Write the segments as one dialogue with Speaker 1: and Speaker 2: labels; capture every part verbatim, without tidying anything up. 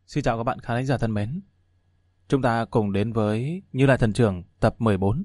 Speaker 1: Xin chào các bạn khán thính giả thân mến. Chúng ta cùng đến với Như Lai Thần Trưởng tập mười bốn.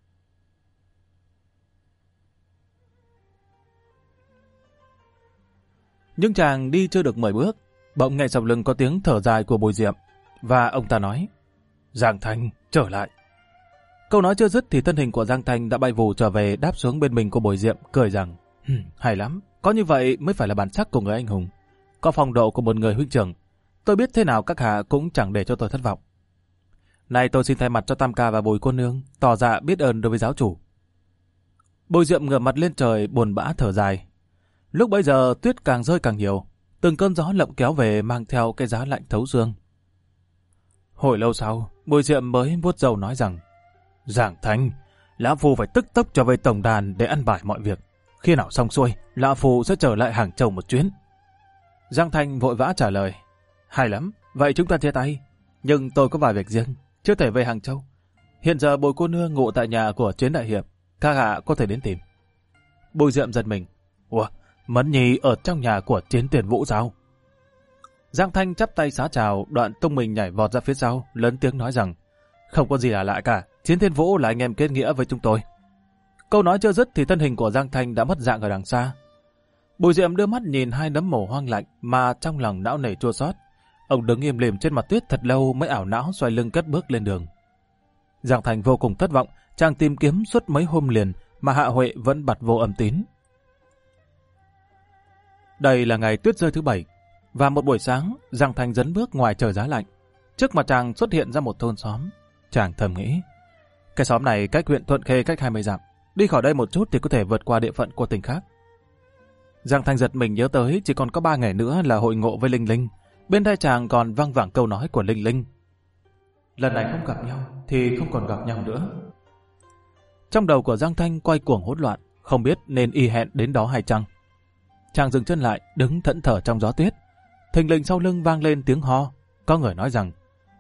Speaker 1: Nhưng chàng đi chưa được mười bước, bỗng nghe sau lưng có tiếng thở dài của Bùi Diệm, và ông ta nói: Giang Thanh, trở lại. Câu nói chưa dứt thì thân hình của Giang Thanh đã bay vù trở về, đáp xuống bên mình của Bùi Diệm, cười rằng: hay lắm, có như vậy mới phải là bản sắc của người anh hùng, có phong độ của một người huynh trưởng. Tôi biết thế nào các hạ cũng chẳng để cho tôi thất vọng. Này, tôi xin thay mặt cho Tam Ca và Bùi cô nương tỏ dạ biết ơn đối với giáo chủ. Bùi Diệm ngửa mặt lên trời, buồn bã thở dài. Lúc bấy giờ tuyết càng rơi càng nhiều, từng cơn gió lộng kéo về mang theo cái giá lạnh thấu xương. Hồi lâu sau, Bùi Diệm mới vuốt râu nói rằng: Giang Thanh, lão phu phải tức tốc trở về tổng đàn để ăn bài mọi việc. Khi nào xong xuôi, lão phu sẽ trở lại Hàng Châu một chuyến. Giang Thanh vội vã trả lời: Hay lắm, vậy chúng ta chia tay. Nhưng tôi có vài việc riêng, chưa thể về Hàng Châu. Hiện giờ Bùi cô nương ngụ tại nhà của Chiến đại hiệp, các hạ có thể đến tìm. Bùi Diệm giật mình: Ủa, Mẫn Nhi ở trong nhà của Chiến Tiền Vũ sao? Giang Thanh chắp tay xá chào, đoạn tung mình nhảy vọt ra phía sau, lớn tiếng nói rằng: Không có gì là lạ cả, Chiến Thiên Vũ là anh em kết nghĩa với chúng tôi. Câu nói chưa dứt thì thân hình của Giang Thanh đã mất dạng ở đằng xa. Bùi Diệm đưa mắt nhìn hai nấm mồ hoang lạnh mà trong lòng não nề chua xót. Ông đứng im lìm trên mặt tuyết thật lâu mới ảo não xoay lưng cất bước lên đường. Giang Thanh vô cùng thất vọng, chàng tìm kiếm suốt mấy hôm liền mà Hạ Huệ vẫn bặt vô âm tín. Đây là ngày tuyết rơi thứ bảy, và một buổi sáng, Giang Thanh dấn bước ngoài trời giá lạnh. Trước mặt chàng xuất hiện ra một thôn xóm. Chàng thầm nghĩ: Cái xóm này cách huyện Thuận Khê cách hai mươi dặm, đi khỏi đây một chút thì có thể vượt qua địa phận của tỉnh khác. Giang Thanh giật mình nhớ tới chỉ còn có ba ngày nữa là hội ngộ với Linh Linh. Bên tai chàng còn văng vẳng câu nói của Linh Linh: Lần này không gặp nhau thì không còn gặp nhau nữa. Trong đầu của Giang Thanh quay cuồng hỗn loạn, không biết nên y hẹn đến đó hay chăng. Chàng dừng chân lại, đứng thẫn thờ trong gió tuyết. Thình lình sau lưng vang lên tiếng ho. Có người nói rằng: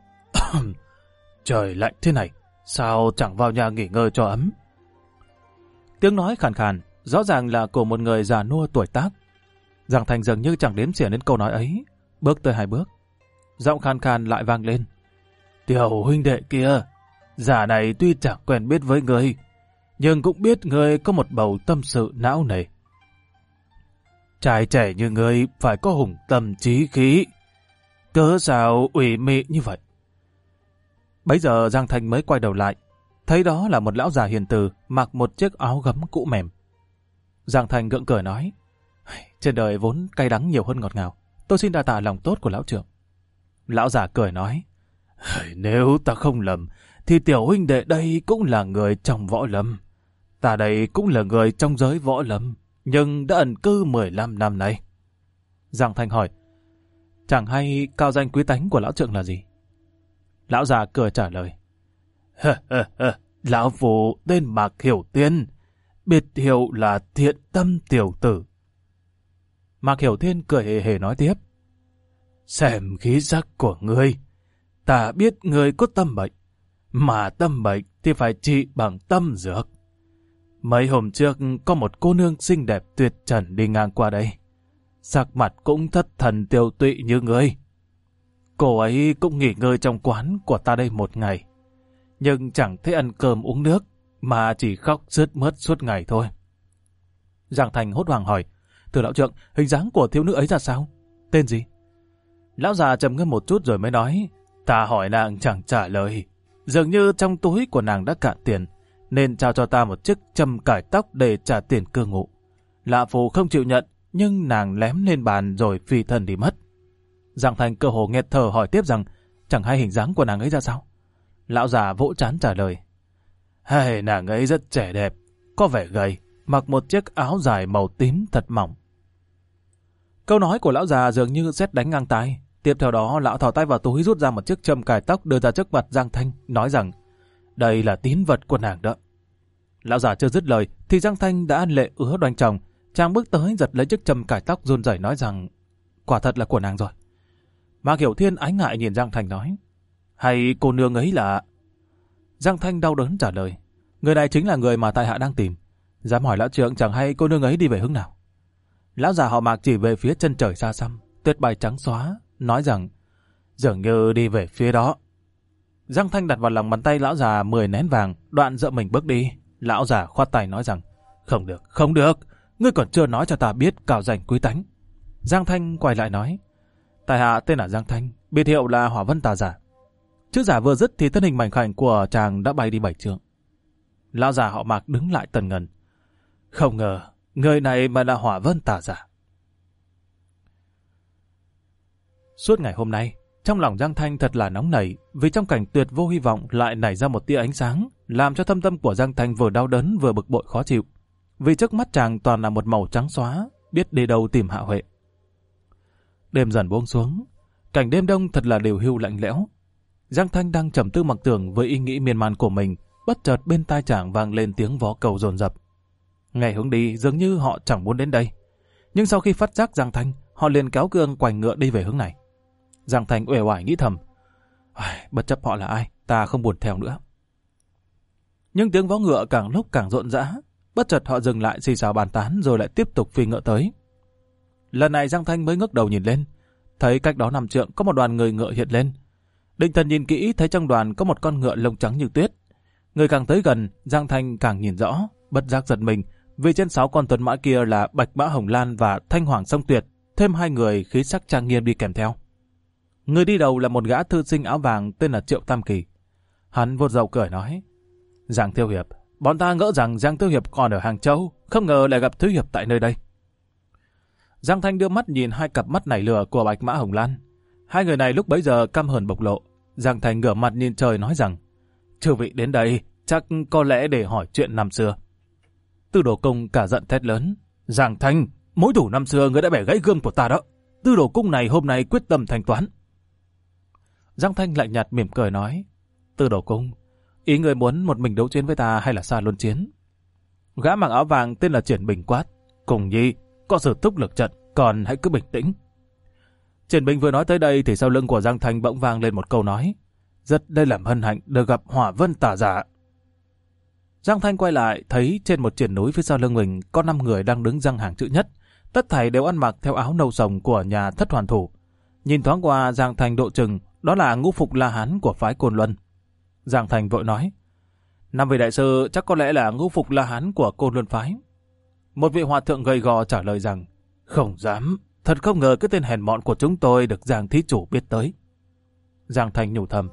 Speaker 1: Trời lạnh thế này, sao chẳng vào nhà nghỉ ngơi cho ấm. Tiếng nói khàn khàn, rõ ràng là của một người già nua tuổi tác. Giang Thanh dường như chẳng đếm xỉa đến câu nói ấy, bước tới hai bước. Giọng khàn khàn lại vang lên: Tiểu huynh đệ kia, già này tuy chẳng quen biết với người, nhưng cũng biết người có một bầu tâm sự não nề. Trai trẻ như người phải có hùng tâm trí khí, cớ sao ủy mị như vậy. Bấy giờ Giang Thanh mới quay đầu lại, thấy đó là một lão già hiền từ mặc một chiếc áo gấm cũ mềm. Giang Thanh gượng cười nói: Trên đời vốn cay đắng nhiều hơn ngọt ngào, tôi xin đa tạ lòng tốt của lão trưởng. Lão già cười nói: Nếu ta không lầm, thì tiểu huynh đệ đây cũng là người trong võ lâm. Ta đây cũng là người trong giới võ lâm, nhưng đã ẩn cư mười lăm năm nay. Giang Thanh hỏi: Chẳng hay cao danh quý tánh của lão trưởng là gì? Lão già cười trả lời: Lão phu tên Mạc Hiểu Tiên, biệt hiệu là Thiện Tâm Tiểu Tử. Mạc Hiểu Thiên cười hề hề nói tiếp: Xem khí sắc của ngươi, ta biết ngươi có tâm bệnh, mà tâm bệnh thì phải trị bằng tâm dược. Mấy hôm trước có một cô nương xinh đẹp tuyệt trần đi ngang qua đây, sắc mặt cũng thất thần tiêu tụy như ngươi. Cô ấy cũng nghỉ ngơi trong quán của ta đây một ngày, nhưng chẳng thấy ăn cơm uống nước, mà chỉ khóc sướt mướt suốt ngày thôi. Giang Thành hốt hoảng hỏi: Thưa lão trượng, hình dáng của thiếu nữ ấy ra sao? Tên gì? Lão già trầm ngâm một chút rồi mới nói: Ta hỏi nàng chẳng trả lời, dường như trong túi của nàng đã cạn tiền, nên trao cho ta một chiếc châm cải tóc để trả tiền cư ngụ. Lạ phù không chịu nhận, nhưng nàng lém lên bàn rồi phi thân đi mất. Giang Thành cơ hồ nghẹt thở hỏi tiếp rằng: Chẳng hay hình dáng của nàng ấy ra sao? Lão già vỗ trán trả lời: Hay, nàng ấy rất trẻ đẹp, có vẻ gầy, mặc một chiếc áo dài màu tím thật mỏng. Câu nói của lão già dường như sét đánh ngang tai. Tiếp theo đó, lão thò tay vào túi rút ra một chiếc châm cài tóc đưa ra trước mặt Giang Thanh, nói rằng: Đây là tín vật của nàng đó. Lão già chưa dứt lời thì Giang Thanh đã lệ ứa đoanh chồng. Chàng bước tới giật lấy chiếc châm cài tóc run rẩy nói rằng: Quả thật là của nàng rồi. Mạc Hiểu Thiên ái ngại nhìn Giang Thanh nói: Hay cô nương ấy là... Giang Thanh đau đớn trả lời: Người này chính là người mà tại hạ đang tìm. Dám hỏi lão trưởng, chẳng hay cô nương ấy đi về hướng nào? Lão già họ Mạc chỉ về phía chân trời xa xăm, tuyết bay trắng xóa, nói rằng: dường như đi về phía đó. Giang Thanh đặt vào lòng bàn tay lão già mười nén vàng, đoạn dựa mình bước đi. Lão già khoát tay nói rằng, không được, không được, ngươi còn chưa nói cho ta biết cao danh quý tánh. Giang Thanh quay lại nói, tại hạ tên là Giang Thanh, biệt hiệu là Hỏa Vân Tà Giả. Chữ giả vừa dứt thì thân hình mảnh khảnh của chàng đã bay đi bảy trượng. Lão già họ Mạc đứng lại tần ngần. Không ngờ, người này mà là Hỏa Vân Tà Giả. Suốt ngày hôm nay, trong lòng Giang Thanh thật là nóng nảy, vì trong cảnh tuyệt vô hy vọng lại nảy ra một tia ánh sáng, làm cho thâm tâm của Giang Thanh vừa đau đớn vừa bực bội khó chịu. Vì trước mắt chàng toàn là một màu trắng xóa, biết đi đâu tìm Hạ Huệ. Đêm dần buông xuống, cảnh đêm đông thật là điều hưu lạnh lẽo. Giang Thanh đang trầm tư mặc tưởng với ý nghĩ miên man của mình, bất chợt bên tai chàng vang lên tiếng vó cầu dồn dập. Ngày hướng đi dường như họ chẳng muốn đến đây, nhưng sau khi phát giác Giang Thanh, họ liền kéo cương quành ngựa đi về hướng này. Giang Thanh uể oải nghĩ thầm, bất chấp họ là ai, ta không buồn theo nữa. Nhưng tiếng vó ngựa càng lúc càng rộn rã, bất chợt họ dừng lại xì xào bàn tán rồi lại tiếp tục phi ngựa tới. Lần này Giang Thanh mới ngước đầu nhìn lên, thấy cách đó năm trượng có một đoàn người ngựa hiện lên. Định thần nhìn kỹ thấy trong đoàn có một con ngựa lông trắng như tuyết. Người càng tới gần, Giang Thanh càng nhìn rõ, bất giác giật mình, vì trên sáu con tuấn mã kia là Bạch Mã Hồng Lan và Thanh Hoàng Song Tuyệt, thêm hai người khí sắc trang nghiêm đi kèm theo. Người đi đầu là một gã thư sinh áo vàng tên là Triệu Tam Kỳ. Hắn vuốt râu cười nói, Giang Thiếu Hiệp, bọn ta ngỡ rằng Giang Thiếu Hiệp còn ở Hàng Châu, không ngờ lại gặp Thiếu Hiệp tại nơi đây. Giang Thanh đưa mắt nhìn hai cặp mắt nảy lửa của Bạch Mã Hồng Lan. Hai người này lúc bấy giờ căm hờn bộc lộ. Giang Thanh ngửa mặt nhìn trời nói rằng, chư vị đến đây chắc có lẽ để hỏi chuyện năm xưa. Tư Đồ Cung cả giận thét lớn, Giang Thanh, mối thủ năm xưa ngươi đã bẻ gãy gươm của ta đó. Tư Đồ Cung này hôm nay quyết tâm thanh toán. Giang Thanh lạnh nhạt mỉm cười nói, Tư Đồ Cung, ý người muốn một mình đấu chiến với ta hay là xa luân chiến? Gã mặc áo vàng tên là Triển Bình quát, Cùng Nhi, có sự thúc lực trận, còn hãy cứ bình tĩnh. Triển Bình vừa nói tới đây thì sau lưng của Giang Thanh bỗng vang lên một câu nói, rất đây làm hân hạnh được gặp Hỏa Vân Tà Giả. Giang Thanh quay lại thấy trên một triển núi phía sau lưng mình có năm người đang đứng răng hàng chữ nhất, tất thảy đều ăn mặc theo áo nâu sồng của nhà Thất Hoàn Thủ. Nhìn thoáng qua Giang Thanh độ chừng, đó là ngũ phục La Hán của phái Côn Luân. Giang Thanh vội nói, năm vị đại sư chắc có lẽ là ngũ phục La Hán của Côn Luân phái. Một vị hòa thượng gầy gò trả lời rằng, không dám, thật không ngờ cái tên hèn mọn của chúng tôi được Giang thí chủ biết tới. Giang Thanh nhủ thầm,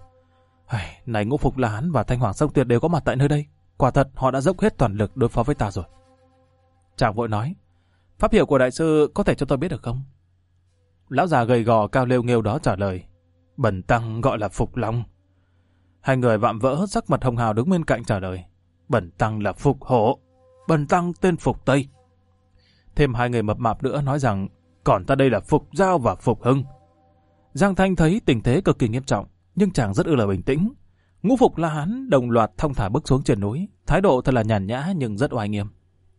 Speaker 1: này ngũ phục La Hán và Thanh Hoàng Song Tuyệt đều có mặt tại nơi đây, quả thật họ đã dốc hết toàn lực đối phó với ta rồi. Chàng vội nói, pháp hiệu của đại sư có thể cho tôi biết được không? Lão già gầy gò cao lêu nghêu đó trả lời, bần tăng gọi là Phục Long. Hai người vạm vỡ sắc mặt hồng hào đứng bên cạnh trả lời, bần tăng là Phục Hổ, bần tăng tên Phục Tây. Thêm hai người mập mạp nữa nói rằng, còn ta đây là Phục Giao và Phục Hưng. Giang Thanh thấy tình thế cực kỳ nghiêm trọng, nhưng chàng rất ư là bình tĩnh. Ngũ phục La Hán đồng loạt thong thả bước xuống trên núi, thái độ thật là nhàn nhã nhưng rất oai nghiêm.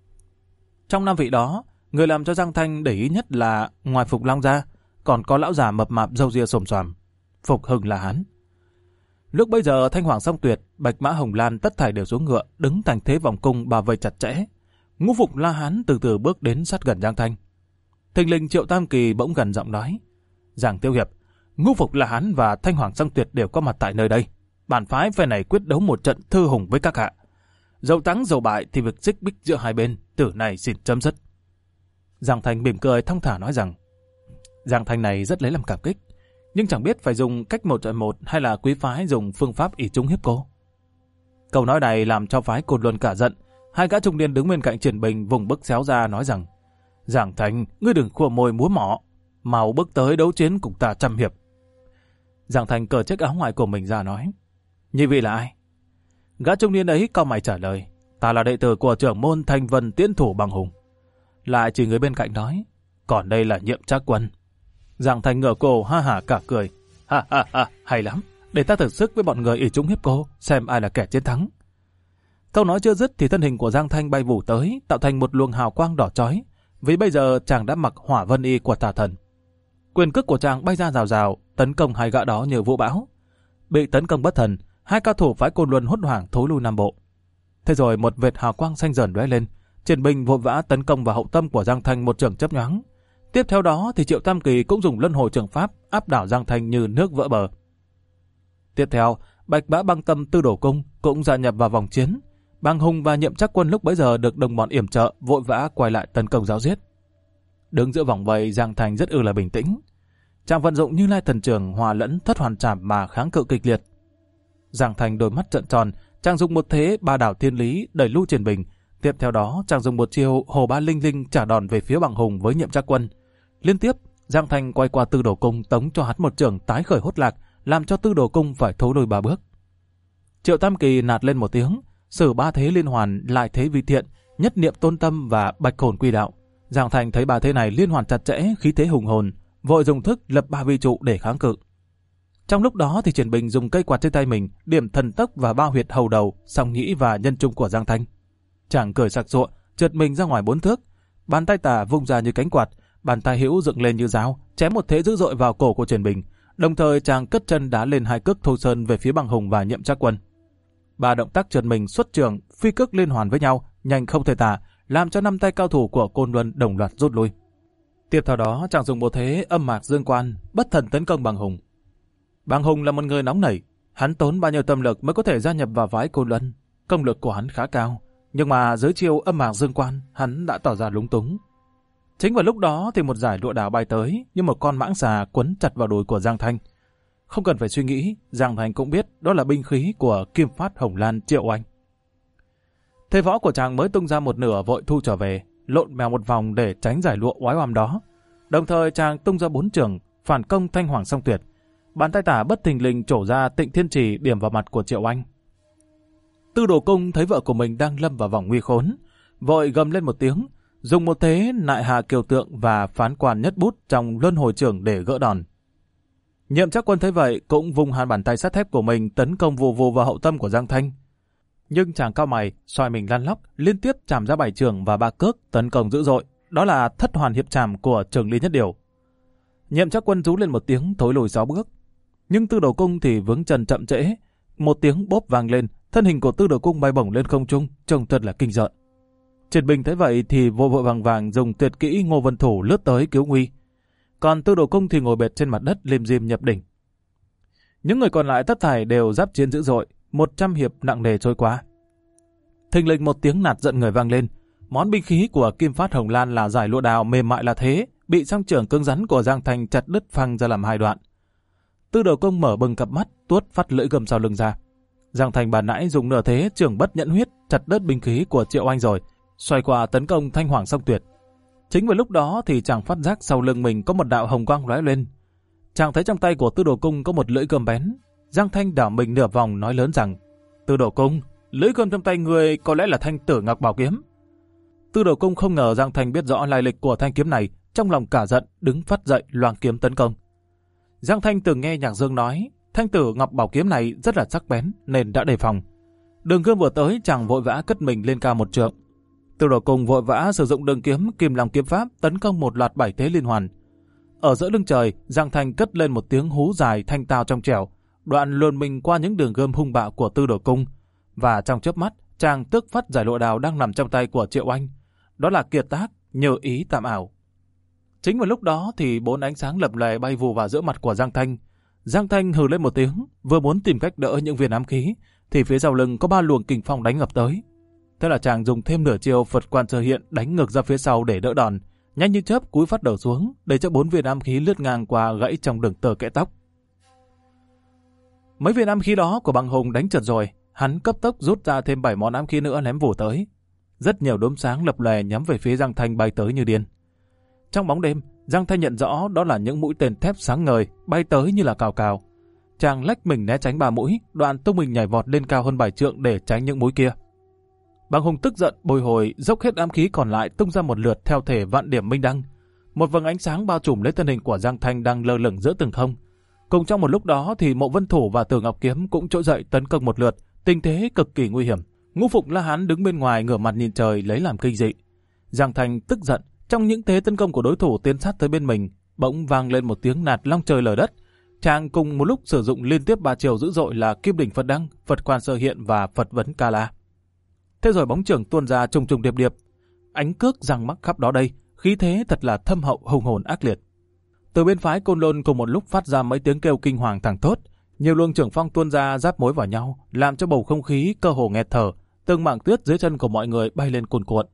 Speaker 1: Trong năm vị đó, người làm cho Giang Thanh để ý nhất là ngoài Phục Long ra, còn có lão già mập mạp râu ria xồm xoàm, Phục Hưng La Hán. Lúc bấy giờ Thanh Hoàng Song Tuyệt, Bạch Mã Hồng Lan tất thảy đều xuống ngựa, đứng thành thế vòng cung bao vây chặt chẽ. Ngũ phục La Hán từ từ bước đến sát gần Giang Thanh. Thình lình Triệu Tam Kỳ bỗng gần giọng nói, Giang Tiêu Hiệp, ngũ phục La Hán và Thanh Hoàng Song Tuyệt đều có mặt tại nơi đây. Bản phái phe này quyết đấu một trận thư hùng với các hạ. Dẫu thắng dẫu bại thì việc xích bích giữa hai bên từ này xin chấm dứt. Giang Thanh mỉm cười thong thả nói rằng, Giang Thanh này rất lấy làm cảm kích, nhưng chẳng biết phải dùng cách một trận một hay là quý phái dùng phương pháp ỷ trung hiếp cô. Câu nói này làm cho phái Côn Luân cả giận. Hai gã trung niên đứng bên cạnh Triển Bình vùng bức xéo ra nói rằng, Giang Thanh, ngươi đừng khua môi múa mỏ, mau bước tới đấu chiến cùng ta trăm hiệp. Giang Thanh cởi chiếc áo ngoài của mình ra nói, nhị vị là ai? Gã trung niên ấy cau mày trả lời, ta là đệ tử của trưởng môn Thanh Vân Tiễn Thủ Bằng Hùng. Lại chỉ người bên cạnh nói, còn đây là Nhiệm Trác Quân. Giang Thanh ngửa cổ ha hả cả cười, ha ha ha, hay lắm, để ta thử sức với bọn người ỷ trung hiếp cô, xem ai là kẻ chiến thắng. Câu nói chưa dứt thì thân hình của Giang Thanh bay vù tới, tạo thành một luồng hào quang đỏ chói, vì bây giờ chàng đã mặc Hỏa Vân Y của tà thần. Quyền cước của chàng bay ra rào rào, tấn công hai gã đó như vũ bão. Bị tấn công bất thần, hai cao thủ phái Côn Luân hốt hoảng thối lui nam bộ. Thế rồi một vệt hào quang xanh dần lóe lên, Triển Bình vội vã tấn công vào hậu tâm của Giang Thanh một trường chớp nhoáng. Tiếp theo đó thì Triệu Tam Kỳ cũng dùng luân hồi trường pháp áp đảo Giang Thanh như nước vỡ bờ. Tiếp theo, Bạch Bã Băng Tâm Tư Đồ Cung cũng gia nhập vào vòng chiến. Bàng Hùng và Nhiệm Trắc Quân lúc bấy giờ được đồng bọn yểm trợ vội vã quay lại tấn công giáo giết. Đứng giữa vòng vây, Giang Thanh rất ư là bình tĩnh. Chàng vận dụng Như Lai Thần Trường hòa lẫn Thất Hoàn Trảm mà kháng cự kịch liệt. Giang Thanh đôi mắt trợn tròn, chàng dùng một thế Ba Đảo Thiên Lý đẩy lui Triển Bình. Tiếp theo đó, chàng dùng một chiêu Hồ Ba Linh Linh trả đòn về phía Bàng Hùng với Nhiệm Trắc Quân. Liên tiếp, Giang Thanh quay qua Tư Đồ Cung tống cho hắn một trường tái khởi hốt lạc, làm cho Tư Đồ Cung phải thối lùi ba bước. Triệu Tam Kỳ nạt lên một tiếng, sử ba thế liên hoàn lại thế vi thiện, nhất niệm tôn tâm và bạch hồn quy đạo. Giang Thanh thấy ba thế này liên hoàn chặt chẽ, khí thế hùng hồn, vội dùng thức lập ba vi trụ để kháng cự. Trong lúc đó thì Triển Bình dùng cây quạt trên tay mình điểm thần tốc và ba huyệt hầu đầu, song nhĩ và nhân trung của Giang Thanh. Chàng cười sặc sụa, trượt mình ra ngoài bốn thước, bàn tay tả vung ra như cánh quạt, bàn tay hữu dựng lên như giáo, chém một thế dữ dội vào cổ của Triển Bình. Đồng thời chàng cất chân đá lên hai cước thô sơn về phía Bàng Hùng và Nhiệm Trắc Quân. Ba động tác trượt mình xuất trường, phi cước liên hoàn với nhau, nhanh không thể tả, làm cho năm tay cao thủ của Côn Luân đồng loạt rút lui. Tiếp theo đó, chàng dùng một thế Âm Mạc Dương Quan, bất thần tấn công Bàng Hùng. Bàng Hùng là một người nóng nảy, hắn tốn bao nhiêu tâm lực mới có thể gia nhập vào phái Côn Luân. Công lực của hắn khá cao, nhưng mà dưới chiêu Âm Mạc Dương Quan, hắn đã tỏ ra lúng túng. Chính vào lúc đó thì một dải lụa đào bay tới, như một con mãng xà quấn chặt vào đùi của Giang Thanh. Không cần phải suy nghĩ, Giang Thanh cũng biết đó là binh khí của Kim Phát Hồng Lan Triệu Oanh. Thế võ của chàng mới tung ra một nửa vội thu trở về, lộn mèo một vòng để tránh giải lụa oái oăm đó. Đồng thời chàng tung ra bốn trường, phản công Thanh Hoàng Song Tuyệt. Bàn tay tả bất thình lình trổ ra Tịnh Thiên Trì điểm vào mặt của Triệu Oanh. Tư Đồ Cung thấy vợ của mình đang lâm vào vòng nguy khốn, vội gầm lên một tiếng, dùng một thế Nại Hà Kiều Tượng và Phán Quan Nhất Bút trong luân hồi trường để gỡ đòn. Nhiệm Trắc Quân thấy vậy cũng vung hai bàn tay sắt thép của mình tấn công vù vù vào hậu tâm của Giang Thanh. Nhưng chàng cao mày, xoay mình lăn lóc, liên tiếp chạm ra bảy trường và ba cước tấn công dữ dội. Đó là Thất Hoàn Hiệp Trảm của Trường Ly Nhất Điều. Nhiệm Trắc Quân rú lên một tiếng thối lùi sáu bước. Nhưng Tư Đồ Cung thì vướng chân chậm trễ. Một tiếng bốp vang lên, thân hình của Tư Đồ Cung bay bổng lên không trung, trông thật là kinh rợn. Triển Bình thấy vậy thì vội vội vàng vàng dùng tuyệt kỹ Ngô Vân Thủ lướt tới cứu nguy. Còn Tư Đồ Cung thì ngồi bệt trên mặt đất lim dim nhập đỉnh. Những người còn lại tất thảy đều giáp chiến dữ dội, một trăm hiệp nặng nề trôi qua. Thình lình một tiếng nạt giận người vang lên. Món binh khí của Kim Phát Hồng Lan là giải lụa đào mềm mại là thế, bị song chưởng cứng rắn của Giang Thanh chặt đứt phăng ra làm hai đoạn. Tư Đồ Cung mở bừng cặp mắt, tuốt phát lưỡi gầm sau lưng ra. Giang Thanh bàn nãy dùng nửa thế chưởng bất nhẫn huyết chặt đứt binh khí của Triệu Oanh rồi, xoay qua tấn công Thanh Hoàng Song Tuyệt. Chính vào lúc đó thì chàng phát giác sau lưng mình có một đạo hồng quang lóe lên. Chàng thấy trong tay của Tư Đồ Cung có một lưỡi gươm bén. Giang Thanh đảo mình nửa vòng nói lớn rằng: Tư Đồ Cung, lưỡi gươm trong tay người có lẽ là Thanh Tử Ngọc Bảo Kiếm. Tư Đồ Cung không ngờ Giang Thanh biết rõ lai lịch của thanh kiếm này, trong lòng cả giận đứng phát dậy loang kiếm tấn công. Giang Thanh từng nghe Nhạc Dương nói Thanh Tử Ngọc Bảo Kiếm này rất là sắc bén nên đã đề phòng. Đường gươm vừa tới, chàng vội vã cất mình lên cao một trượng. Tư Đồ Cung vội vã sử dụng đường kiếm Kim Long Kiếm Pháp tấn công một loạt bảy thế liên hoàn. Ở giữa lưng trời, Giang Thanh cất lên một tiếng hú dài thanh tao trong trẻo, đoạn luồn mình qua những đường gươm hung bạo của Tư Đồ Cung, và trong chớp mắt, chàng tước phát giải lụa đào đang nằm trong tay của Triệu Oanh. Đó là kiệt tác Nhờ Ý Tạm Ảo. Chính vào lúc đó thì bốn ánh sáng lập lòe bay vù vào giữa mặt của Giang Thanh. Giang Thanh hừ lên một tiếng, vừa muốn tìm cách đỡ những viên ám khí, thì phía sau lưng có ba luồng kình phong đánh ập tới. Thế là chàng dùng thêm nửa chiêu Phật Quan Sơ Hiện đánh ngược ra phía sau để đỡ đòn, nhanh như chớp cúi phát đầu xuống, để cho bốn viên ám khí lướt ngang qua gãy trong đường tơ kẽ tóc. Mấy viên ám khí đó của Bàng Hùng đánh trượt rồi, hắn cấp tốc rút ra thêm bảy món ám khí nữa ném vù tới. Rất nhiều đốm sáng lập lòe nhắm về phía Giang Thanh bay tới như điên. Trong bóng đêm, Giang Thanh nhận rõ đó là những mũi tên thép sáng ngời bay tới như là cào cào. Chàng lách mình né tránh ba mũi, đoạn tung mình nhảy vọt lên cao hơn bảy trượng để tránh những mũi kia. Bàng Hùng tức giận bồi hồi dốc hết ám khí còn lại tung ra một lượt theo thể vạn điểm minh đăng. Một vầng ánh sáng bao trùm lấy thân hình của Giang Thanh đang lơ lửng giữa tầng không. Cùng trong một lúc đó thì Mộ Vân Thủ và Tử Ngọc Kiếm cũng trỗi dậy tấn công một lượt, tình thế cực kỳ nguy hiểm. Ngũ Phục La Hán đứng bên ngoài ngửa mặt nhìn trời lấy làm kinh dị. Giang Thanh tức giận, trong những thế tấn công của đối thủ tiến sát tới bên mình, bỗng vang lên một tiếng nạt long trời lở đất. Chàng cùng một lúc sử dụng liên tiếp ba chiều dữ dội là Kim Đỉnh Phật Đăng, Phật Quan Sơ Hiện và Phật Vấn Ca La. Thế rồi bóng chưởng tuôn ra trùng trùng điệp điệp, ánh cước giằng mắc khắp đó đây, khí thế thật là thâm hậu hùng hồn ác liệt. Từ bên phái Côn Lôn cùng một lúc phát ra mấy tiếng kêu kinh hoàng thẳng thốt, nhiều luồng trưởng phong tuôn ra giáp mối vào nhau, làm cho bầu không khí cơ hồ nghẹt thở, từng mảng tuyết dưới chân của mọi người bay lên cuồn cuộn.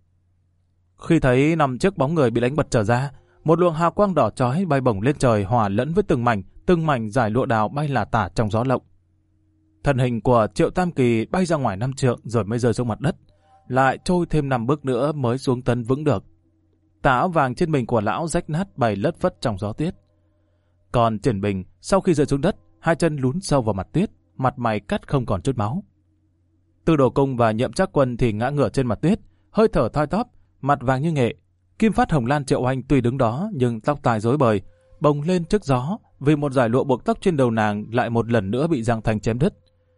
Speaker 1: Khi thấy năm chiếc bóng người bị đánh bật trở ra, một luồng hào quang đỏ chói bay bổng lên trời hòa lẫn với từng mảnh, từng mảnh giải lụa đào bay lả tả trong gió lộng. Thân hình của Triệu Tam Kỳ bay ra ngoài năm trượng rồi mới rơi xuống mặt đất, lại trôi thêm năm bước nữa mới xuống tấn vững được. Tà áo vàng trên mình của lão rách nát bay lất phất trong gió tuyết. Còn Triển Bình sau khi rơi xuống đất, hai chân lún sâu vào mặt tuyết, mặt mày cắt không còn chút máu. Tư Đồ Cung và Nhậm Trác Quân thì ngã ngửa trên mặt tuyết, hơi thở thoi thóp, mặt vàng như nghệ. Kim Phát Hồng Lan Triệu Anh tuy đứng đó nhưng tóc tai rối bời, bồng lên trước gió vì một dải lụa buộc tóc trên đầu nàng lại một lần nữa bị Giang Thanh chém đứt.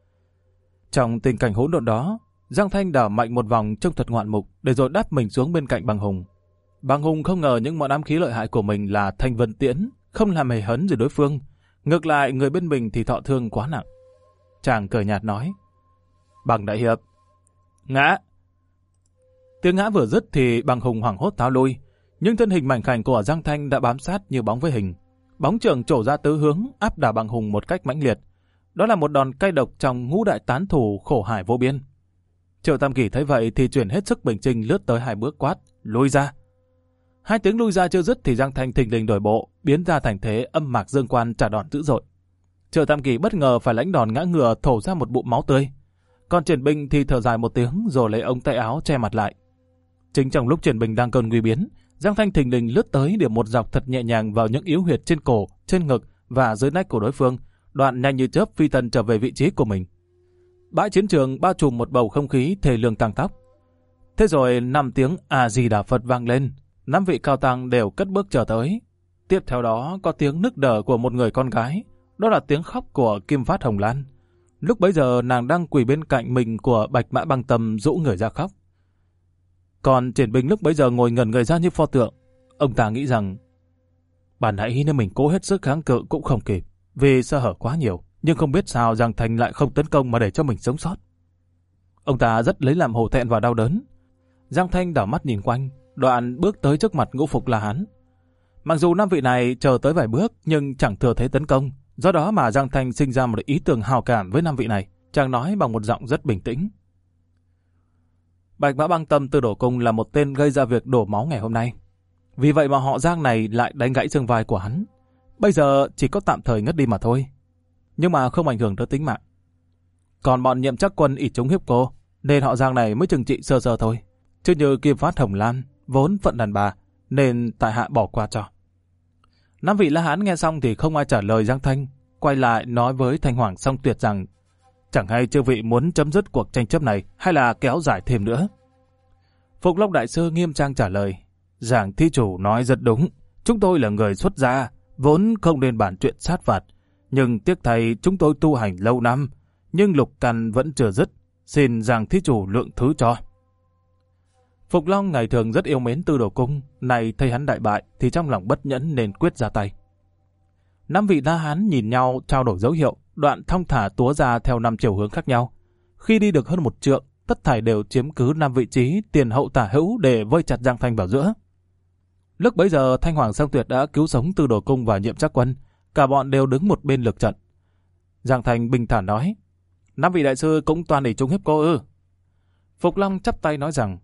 Speaker 1: Trong tình cảnh hỗn độn đó, Giang Thanh đảo mạnh một vòng trông thật ngoạn mục để rồi đáp mình xuống bên cạnh Bằng Hùng. Bằng Hùng không ngờ những món ám khí lợi hại của mình là Thanh Vân Tiễn không làm hề hấn gì đối phương, ngược lại người bên mình thì thọ thương quá nặng. Chàng cười nhạt nói: "Bằng đại hiệp, ngã." Tiếng ngã vừa dứt thì Bằng Hùng hoảng hốt tháo lui, nhưng thân hình mảnh khảnh của Giang Thanh đã bám sát như bóng với hình. Bóng chưởng trổ ra tứ hướng áp đảo Bằng Hùng một cách mãnh liệt. Đó là một đòn cay độc trong ngũ đại tán thủ khổ hải vô biên. Triệu Tam Kỳ thấy vậy thì chuyển hết sức bình trình lướt tới hai bước quát: "Lui ra!" Hai tiếng lui ra chưa dứt thì Giang Thanh thình lình đổi bộ, biến ra thành thế âm mạc dương quan trả đòn dữ dội. Triệu Tam Kỳ bất ngờ phải lãnh đòn ngã ngửa thổ ra một bụng máu tươi. Còn Triển Bình thì thở dài một tiếng rồi lấy ống tay áo che mặt lại. Chính trong lúc Triển Bình đang cơn nguy biến, Giang Thanh thình lình lướt tới điểm một dọc thật nhẹ nhàng vào những yếu huyệt trên cổ, trên ngực và dưới nách của đối phương, đoạn nhanh như chớp phi tần trở về vị trí của mình. Bãi chiến trường bao trùm một bầu không khí thề lương tăng tóc. Thế rồi năm tiếng A Di Đà Phật vang lên, năm vị cao tăng đều cất bước trở tới. Tiếp theo đó có tiếng nức nở của một người con gái, đó là tiếng khóc của Kim Phát Hồng Lan. Lúc bấy giờ nàng đang quỳ bên cạnh mình của Bạch Mã Băng Tâm rũ người ra khóc. Còn Triển Bình lúc bấy giờ ngồi ngẩn người ra như pho tượng. Ông ta nghĩ rằng bản nãy nếu mình cố hết sức kháng cự cũng không kịp, vì sơ hở quá nhiều, nhưng không biết sao Giang Thanh lại không tấn công mà để cho mình sống sót. Ông ta rất lấy làm hổ thẹn và đau đớn. Giang Thanh đảo mắt nhìn quanh, đoạn bước tới trước mặt Ngũ Phục La Hán. Mặc dù năm vị này chờ tới vài bước nhưng chẳng thừa thế tấn công, do đó mà Giang Thanh sinh ra một ý tưởng hào cảm với năm vị này. Chàng nói bằng một giọng rất bình tĩnh: "Bạch Mã Băng Tâm Tư Đồ Cung là một tên gây ra việc đổ máu ngày hôm nay. Vì vậy mà họ Giang này lại đánh gãy xương vai của hắn. Bây giờ chỉ có tạm thời ngất đi mà thôi, nhưng mà không ảnh hưởng tới tính mạng. Còn bọn Nhậm Trác Quân ỷ chúng hiếp cô, nên họ Giang này mới trừng trị sơ sơ thôi. Chứ như Kim Phát Hồng Lan vốn phận đàn bà, nên tại hạ bỏ qua cho." Năm vị La Hán nghe xong thì không ai trả lời Giang Thanh, quay lại nói với Thanh Hoàng Song Tuyệt rằng chẳng hay chư vị muốn chấm dứt cuộc tranh chấp này hay là kéo dài thêm nữa. Phục Long Đại Sư nghiêm trang trả lời: "Giảng thí chủ nói rất đúng, chúng tôi là người xuất gia, vốn không nên bàn chuyện sát phạt, nhưng tiếc thay chúng tôi tu hành lâu năm, nhưng lục căn vẫn chưa dứt, xin Giảng thí chủ lượng thứ cho." Phục Long ngày thường rất yêu mến Tư Đồ Cung, này thấy hắn đại bại thì trong lòng bất nhẫn nên quyết ra tay. Năm vị La Hán nhìn nhau trao đổi dấu hiệu, đoạn thong thả túa ra theo năm chiều hướng khác nhau. Khi đi được hơn một trượng, tất thảy đều chiếm cứ năm vị trí tiền hậu tả hữu để vây chặt Giang Thanh vào giữa. Lúc bấy giờ Thanh Hoàng Song Tuyệt đã cứu sống Tư Đồ Cung và Nhiệm Trác Quân, cả bọn đều đứng một bên lược trận. Giang Thanh bình thản nói: "Năm vị đại sư cũng toàn để chúng hiếp cô ư?" Phục Long chắp tay nói rằng: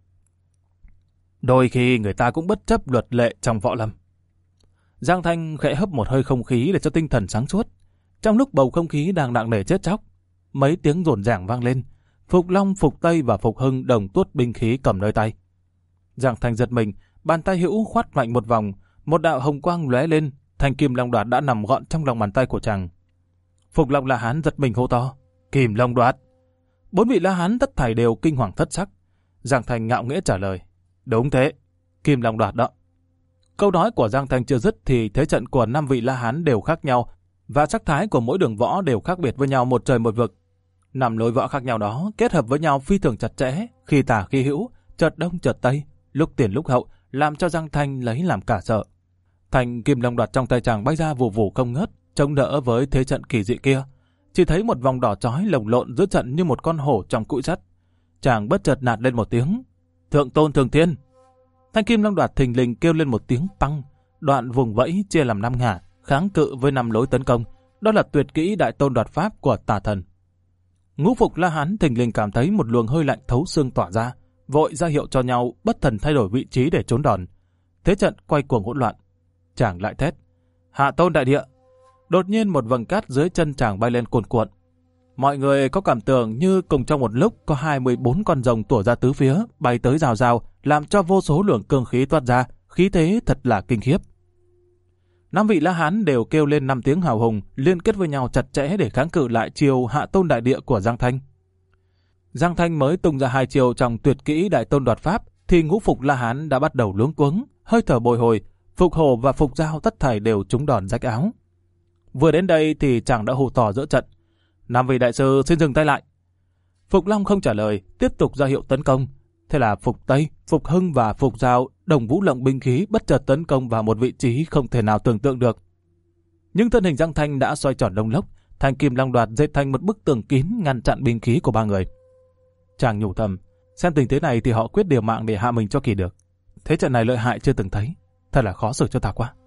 Speaker 1: "Đôi khi người ta cũng bất chấp luật lệ trong võ lâm." Giang Thanh khẽ hấp một hơi không khí để cho tinh thần sáng suốt. Trong lúc bầu không khí đang nặng nề chết chóc, mấy tiếng rồn ràng vang lên. Phục Long, Phục Tây và Phục Hưng đồng tuốt binh khí cầm nơi tay. Giang Thanh giật mình, bàn tay hữu khoát mạnh một vòng, một đạo hồng quang lóe lên, thanh kim long đoạt đã nằm gọn trong lòng bàn tay của chàng. Phục Long La Hán giật mình hô to: "Kim Long đoạt!" Bốn vị La Hán tất thảy đều kinh hoàng thất sắc. Giang Thanh ngạo nghễ trả lời: "Đúng thế, Kim Long đoạt đó." Câu nói của Giang Thanh chưa dứt thì thế trận của năm vị La Hán đều khác nhau, và sắc thái của mỗi đường võ đều khác biệt với nhau một trời một vực. Năm lối võ khác nhau đó kết hợp với nhau phi thường chặt chẽ, khi tả khi hữu, chợt đông chợt tây, lúc tiền lúc hậu, làm cho Giang Thanh lấy làm cả sợ. Thanh kim long đoạt trong tay chàng bay ra vù vù không ngớt, chống đỡ với thế trận kỳ dị kia. Chỉ thấy một vòng đỏ chói lồng lộn giữa trận như một con hổ trong cụi sắt. Chàng bất chợt nạt lên một tiếng: "Thượng tôn Thường Thiên!" Thanh kim long đoạt thình lình kêu lên một tiếng păng, đoạn vùng vẫy chia làm năm ngả, kháng cự với năm lối tấn công. Đó là tuyệt kỹ đại tôn đoạt pháp của tà thần. Ngũ Phục La Hán thình lình cảm thấy một luồng hơi lạnh thấu xương tỏa ra, vội ra hiệu cho nhau bất thần thay đổi vị trí để trốn đòn. Thế trận quay cuồng hỗn loạn. Chàng lại thét: Hạ tôn đại địa! Đột nhiên một vầng cát dưới chân chàng bay lên cuồn cuộn. Mọi người có cảm tưởng như cùng trong một lúc có hai mươi bốn con rồng tủa ra tứ phía, bay tới rào rào, làm cho vô số luồng cương khí toát ra, khí thế thật là kinh khiếp. Năm vị La Hán đều kêu lên năm tiếng hào hùng, liên kết với nhau chặt chẽ để kháng cự lại chiều hạ tôn đại địa của Giang Thanh. Giang Thanh mới tung ra hai chiều trong tuyệt kỹ đại tôn đoạt pháp, thì Ngũ Phục La Hán đã bắt đầu luống cuống, hơi thở bồi hồi. Phục Hổ và Phục Giao tất thảy đều trúng đòn rách áo. Vừa đến đây thì chàng đã hô to giữa trận: Năm vị đại sư xin dừng tay lại. Phục Long không trả lời, tiếp tục ra hiệu tấn công. Thế là Phục Tây, Phục Hưng và Phục Giao đồng vũ lộng binh khí bất chợt tấn công vào một vị trí không thể nào tưởng tượng được. Nhưng thân hình Giang Thanh đã xoay tròn lông lốc, thanh kim long đoạt dệt thành một bức tường kín ngăn chặn binh khí của ba người. Chàng nhủ thầm, xem tình thế này thì họ quyết liều mạng để hạ mình cho kỳ được. Thế trận này lợi hại chưa từng thấy, thật là khó xử cho ta quá.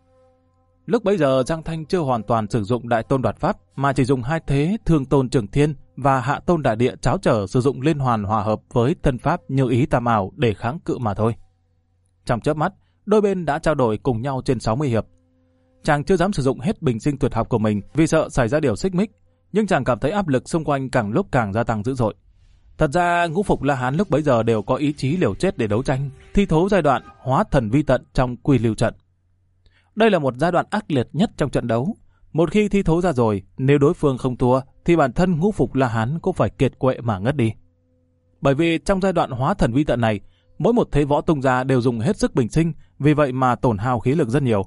Speaker 1: Lúc bấy giờ Giang Thanh chưa hoàn toàn sử dụng đại tôn đoạt pháp, mà chỉ dùng hai thế thương tôn trường thiên và hạ tôn đại địa cháo trở sử dụng liên hoàn hòa hợp với thân pháp như ý tam ảo để kháng cự mà thôi. Trong chớp mắt, đôi bên đã trao đổi cùng nhau trên sáu mươi hiệp. Chàng chưa dám sử dụng hết bình sinh tuyệt học của mình vì sợ xảy ra điều xích mích, nhưng chàng cảm thấy áp lực xung quanh càng lúc càng gia tăng dữ dội. Thật ra Ngũ Phục La Hán lúc bấy giờ đều có ý chí liều chết để đấu tranh, thi thố giai đoạn hóa thần vi tận trong quy lưu trận. Đây là một giai đoạn ác liệt nhất trong trận đấu. Một khi thi thố ra rồi, nếu đối phương không thua, thì bản thân Ngũ Phục La Hán cũng phải kiệt quệ mà ngất đi. Bởi vì trong giai đoạn hóa thần vi tận này, mỗi một thế võ tung ra đều dùng hết sức bình sinh, vì vậy mà tổn hao khí lực rất nhiều.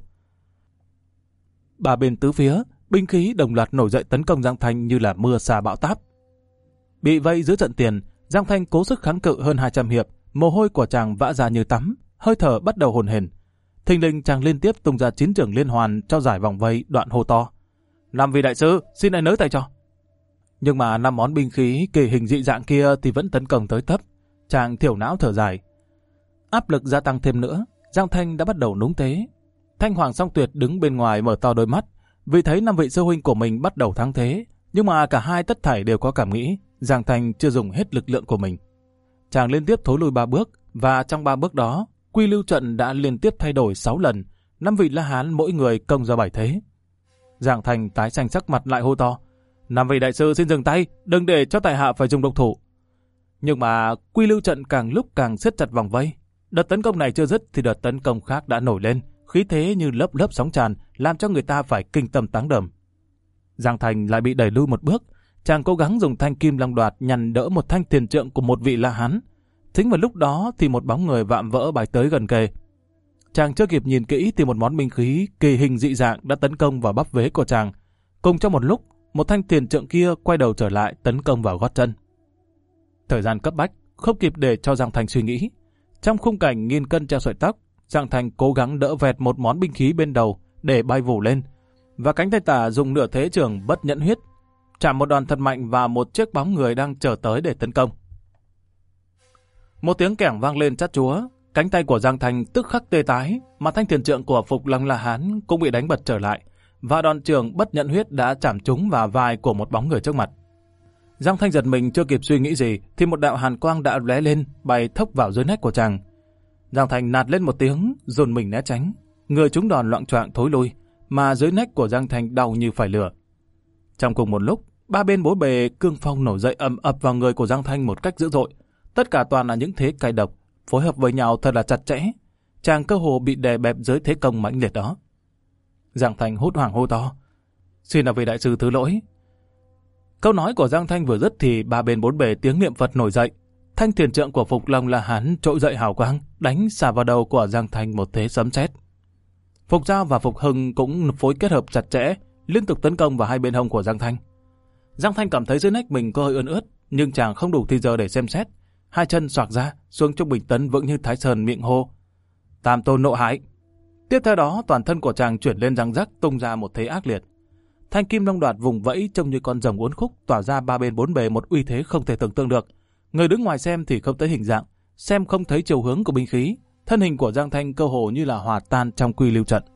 Speaker 1: Ba bên tứ phía, binh khí đồng loạt nổi dậy tấn công Giang Thanh như là mưa sa bão táp. Bị vây giữa trận tiền, Giang Thanh cố sức kháng cự hơn hai trăm hiệp, mồ hôi của chàng vã ra như tắm, hơi thở bắt đầu hồn hển. Thình lình chàng liên tiếp tung ra chín trưởng liên hoàn cho giải vòng vây, đoạn hô to: Năm vị đại sư, xin hãy nới tay cho. Nhưng mà năm món binh khí kỳ hình dị dạng kia thì vẫn tấn công tới tấp. Chàng thiểu não thở dài. Áp lực gia tăng thêm nữa, Giang Thanh đã bắt đầu núng thế. Thanh Hoàng Song Tuyệt đứng bên ngoài mở to đôi mắt, vì thấy năm vị sư huynh của mình bắt đầu thắng thế, nhưng mà cả hai tất thảy đều có cảm nghĩ Giang Thanh chưa dùng hết lực lượng của mình. Chàng liên tiếp thối lui ba bước, và trong ba bước đó, quy lưu trận đã liên tiếp thay đổi sáu lần, năm vị La Hán mỗi người công ra bảy thế. Giang Thanh tái xanh sắc mặt lại hô to: Năm vị đại sư xin dừng tay, đừng để cho tại hạ phải dùng độc thủ. Nhưng mà quy lưu trận càng lúc càng siết chặt vòng vây. Đợt tấn công này chưa dứt thì đợt tấn công khác đã nổi lên, khí thế như lớp lớp sóng tràn, làm cho người ta phải kinh tâm táng đờm. Giang Thanh lại bị đẩy lui một bước. Chàng cố gắng dùng thanh kim long đoạt nhằm đỡ một thanh tiền trượng của một vị La Hán. Chính vào lúc đó thì một bóng người vạm vỡ bay tới gần kề. Chàng chưa kịp nhìn kỹ thì một món binh khí kỳ hình dị dạng đã tấn công vào bắp vế của chàng. Cùng trong một lúc, một thanh tiền trượng kia quay đầu trở lại tấn công vào gót chân. Thời gian cấp bách, không kịp để cho Giang Thanh suy nghĩ. Trong khung cảnh nghìn cân treo sợi tóc, Giang Thanh cố gắng đỡ vẹt một món binh khí bên đầu để bay vù lên, và cánh tay tả dùng nửa thế trường bất nhẫn huyết, chạm một đòn thật mạnh vào một chiếc bóng người đang chờ tới để tấn công. Một tiếng kẻng vang lên chát chúa, cánh tay của Giang Thanh tức khắc tê tái, mà thanh tiền trượng của Phục Long La Hán cũng bị đánh bật trở lại, và đòn trường bất nhẫn huyết đã chạm trúng vào vai của một bóng người trước mặt. Giang Thanh giật mình chưa kịp suy nghĩ gì thì một đạo hàn quang đã lóe lên, bay thốc vào dưới nách của chàng. Giang Thanh nạt lên một tiếng, dồn mình né tránh, người trúng đòn loạng choạng thối lui, mà dưới nách của Giang Thanh đau như phải lửa. Trong cùng một lúc, ba bên bốn bề cương phong nổi dậy ầm ập vào người của Giang Thanh một cách dữ dội. Tất cả toàn là những thế cay độc, phối hợp với nhau thật là chặt chẽ. Chàng cơ hồ bị đè bẹp dưới thế công mãnh liệt đó. Giang Thanh hốt hoảng hô to: Xin là vị đại sư thứ lỗi. Câu nói của Giang Thanh vừa dứt thì ba bên bốn bề tiếng niệm Phật nổi dậy. Thanh tiền trượng của Phục Long La Hán trỗi dậy hào quang, đánh xả vào đầu của Giang Thanh một thế sấm sét. Phục Giao và Phục Hưng cũng phối kết hợp chặt chẽ, liên tục tấn công vào hai bên hông của Giang Thanh. Giang Thanh cảm thấy dưới nách mình có hơi ươn ướt, nhưng chàng không đủ thì giờ để xem xét. Hai chân xoạc ra, xuống trung bình tấn vững như Thái Sơn, miệng hô: Tam tôn nộ hãi. Tiếp theo đó, toàn thân của chàng chuyển lên răng rắc, tung ra một thế ác liệt. Thanh kim long đoạt vùng vẫy trông như con rồng uốn khúc, tỏa ra ba bên bốn bề một uy thế không thể tưởng tượng được. Người đứng ngoài xem thì không thấy hình dạng, xem không thấy chiều hướng của binh khí, thân hình của Giang Thanh cơ hồ như là hòa tan trong quy lưu trận.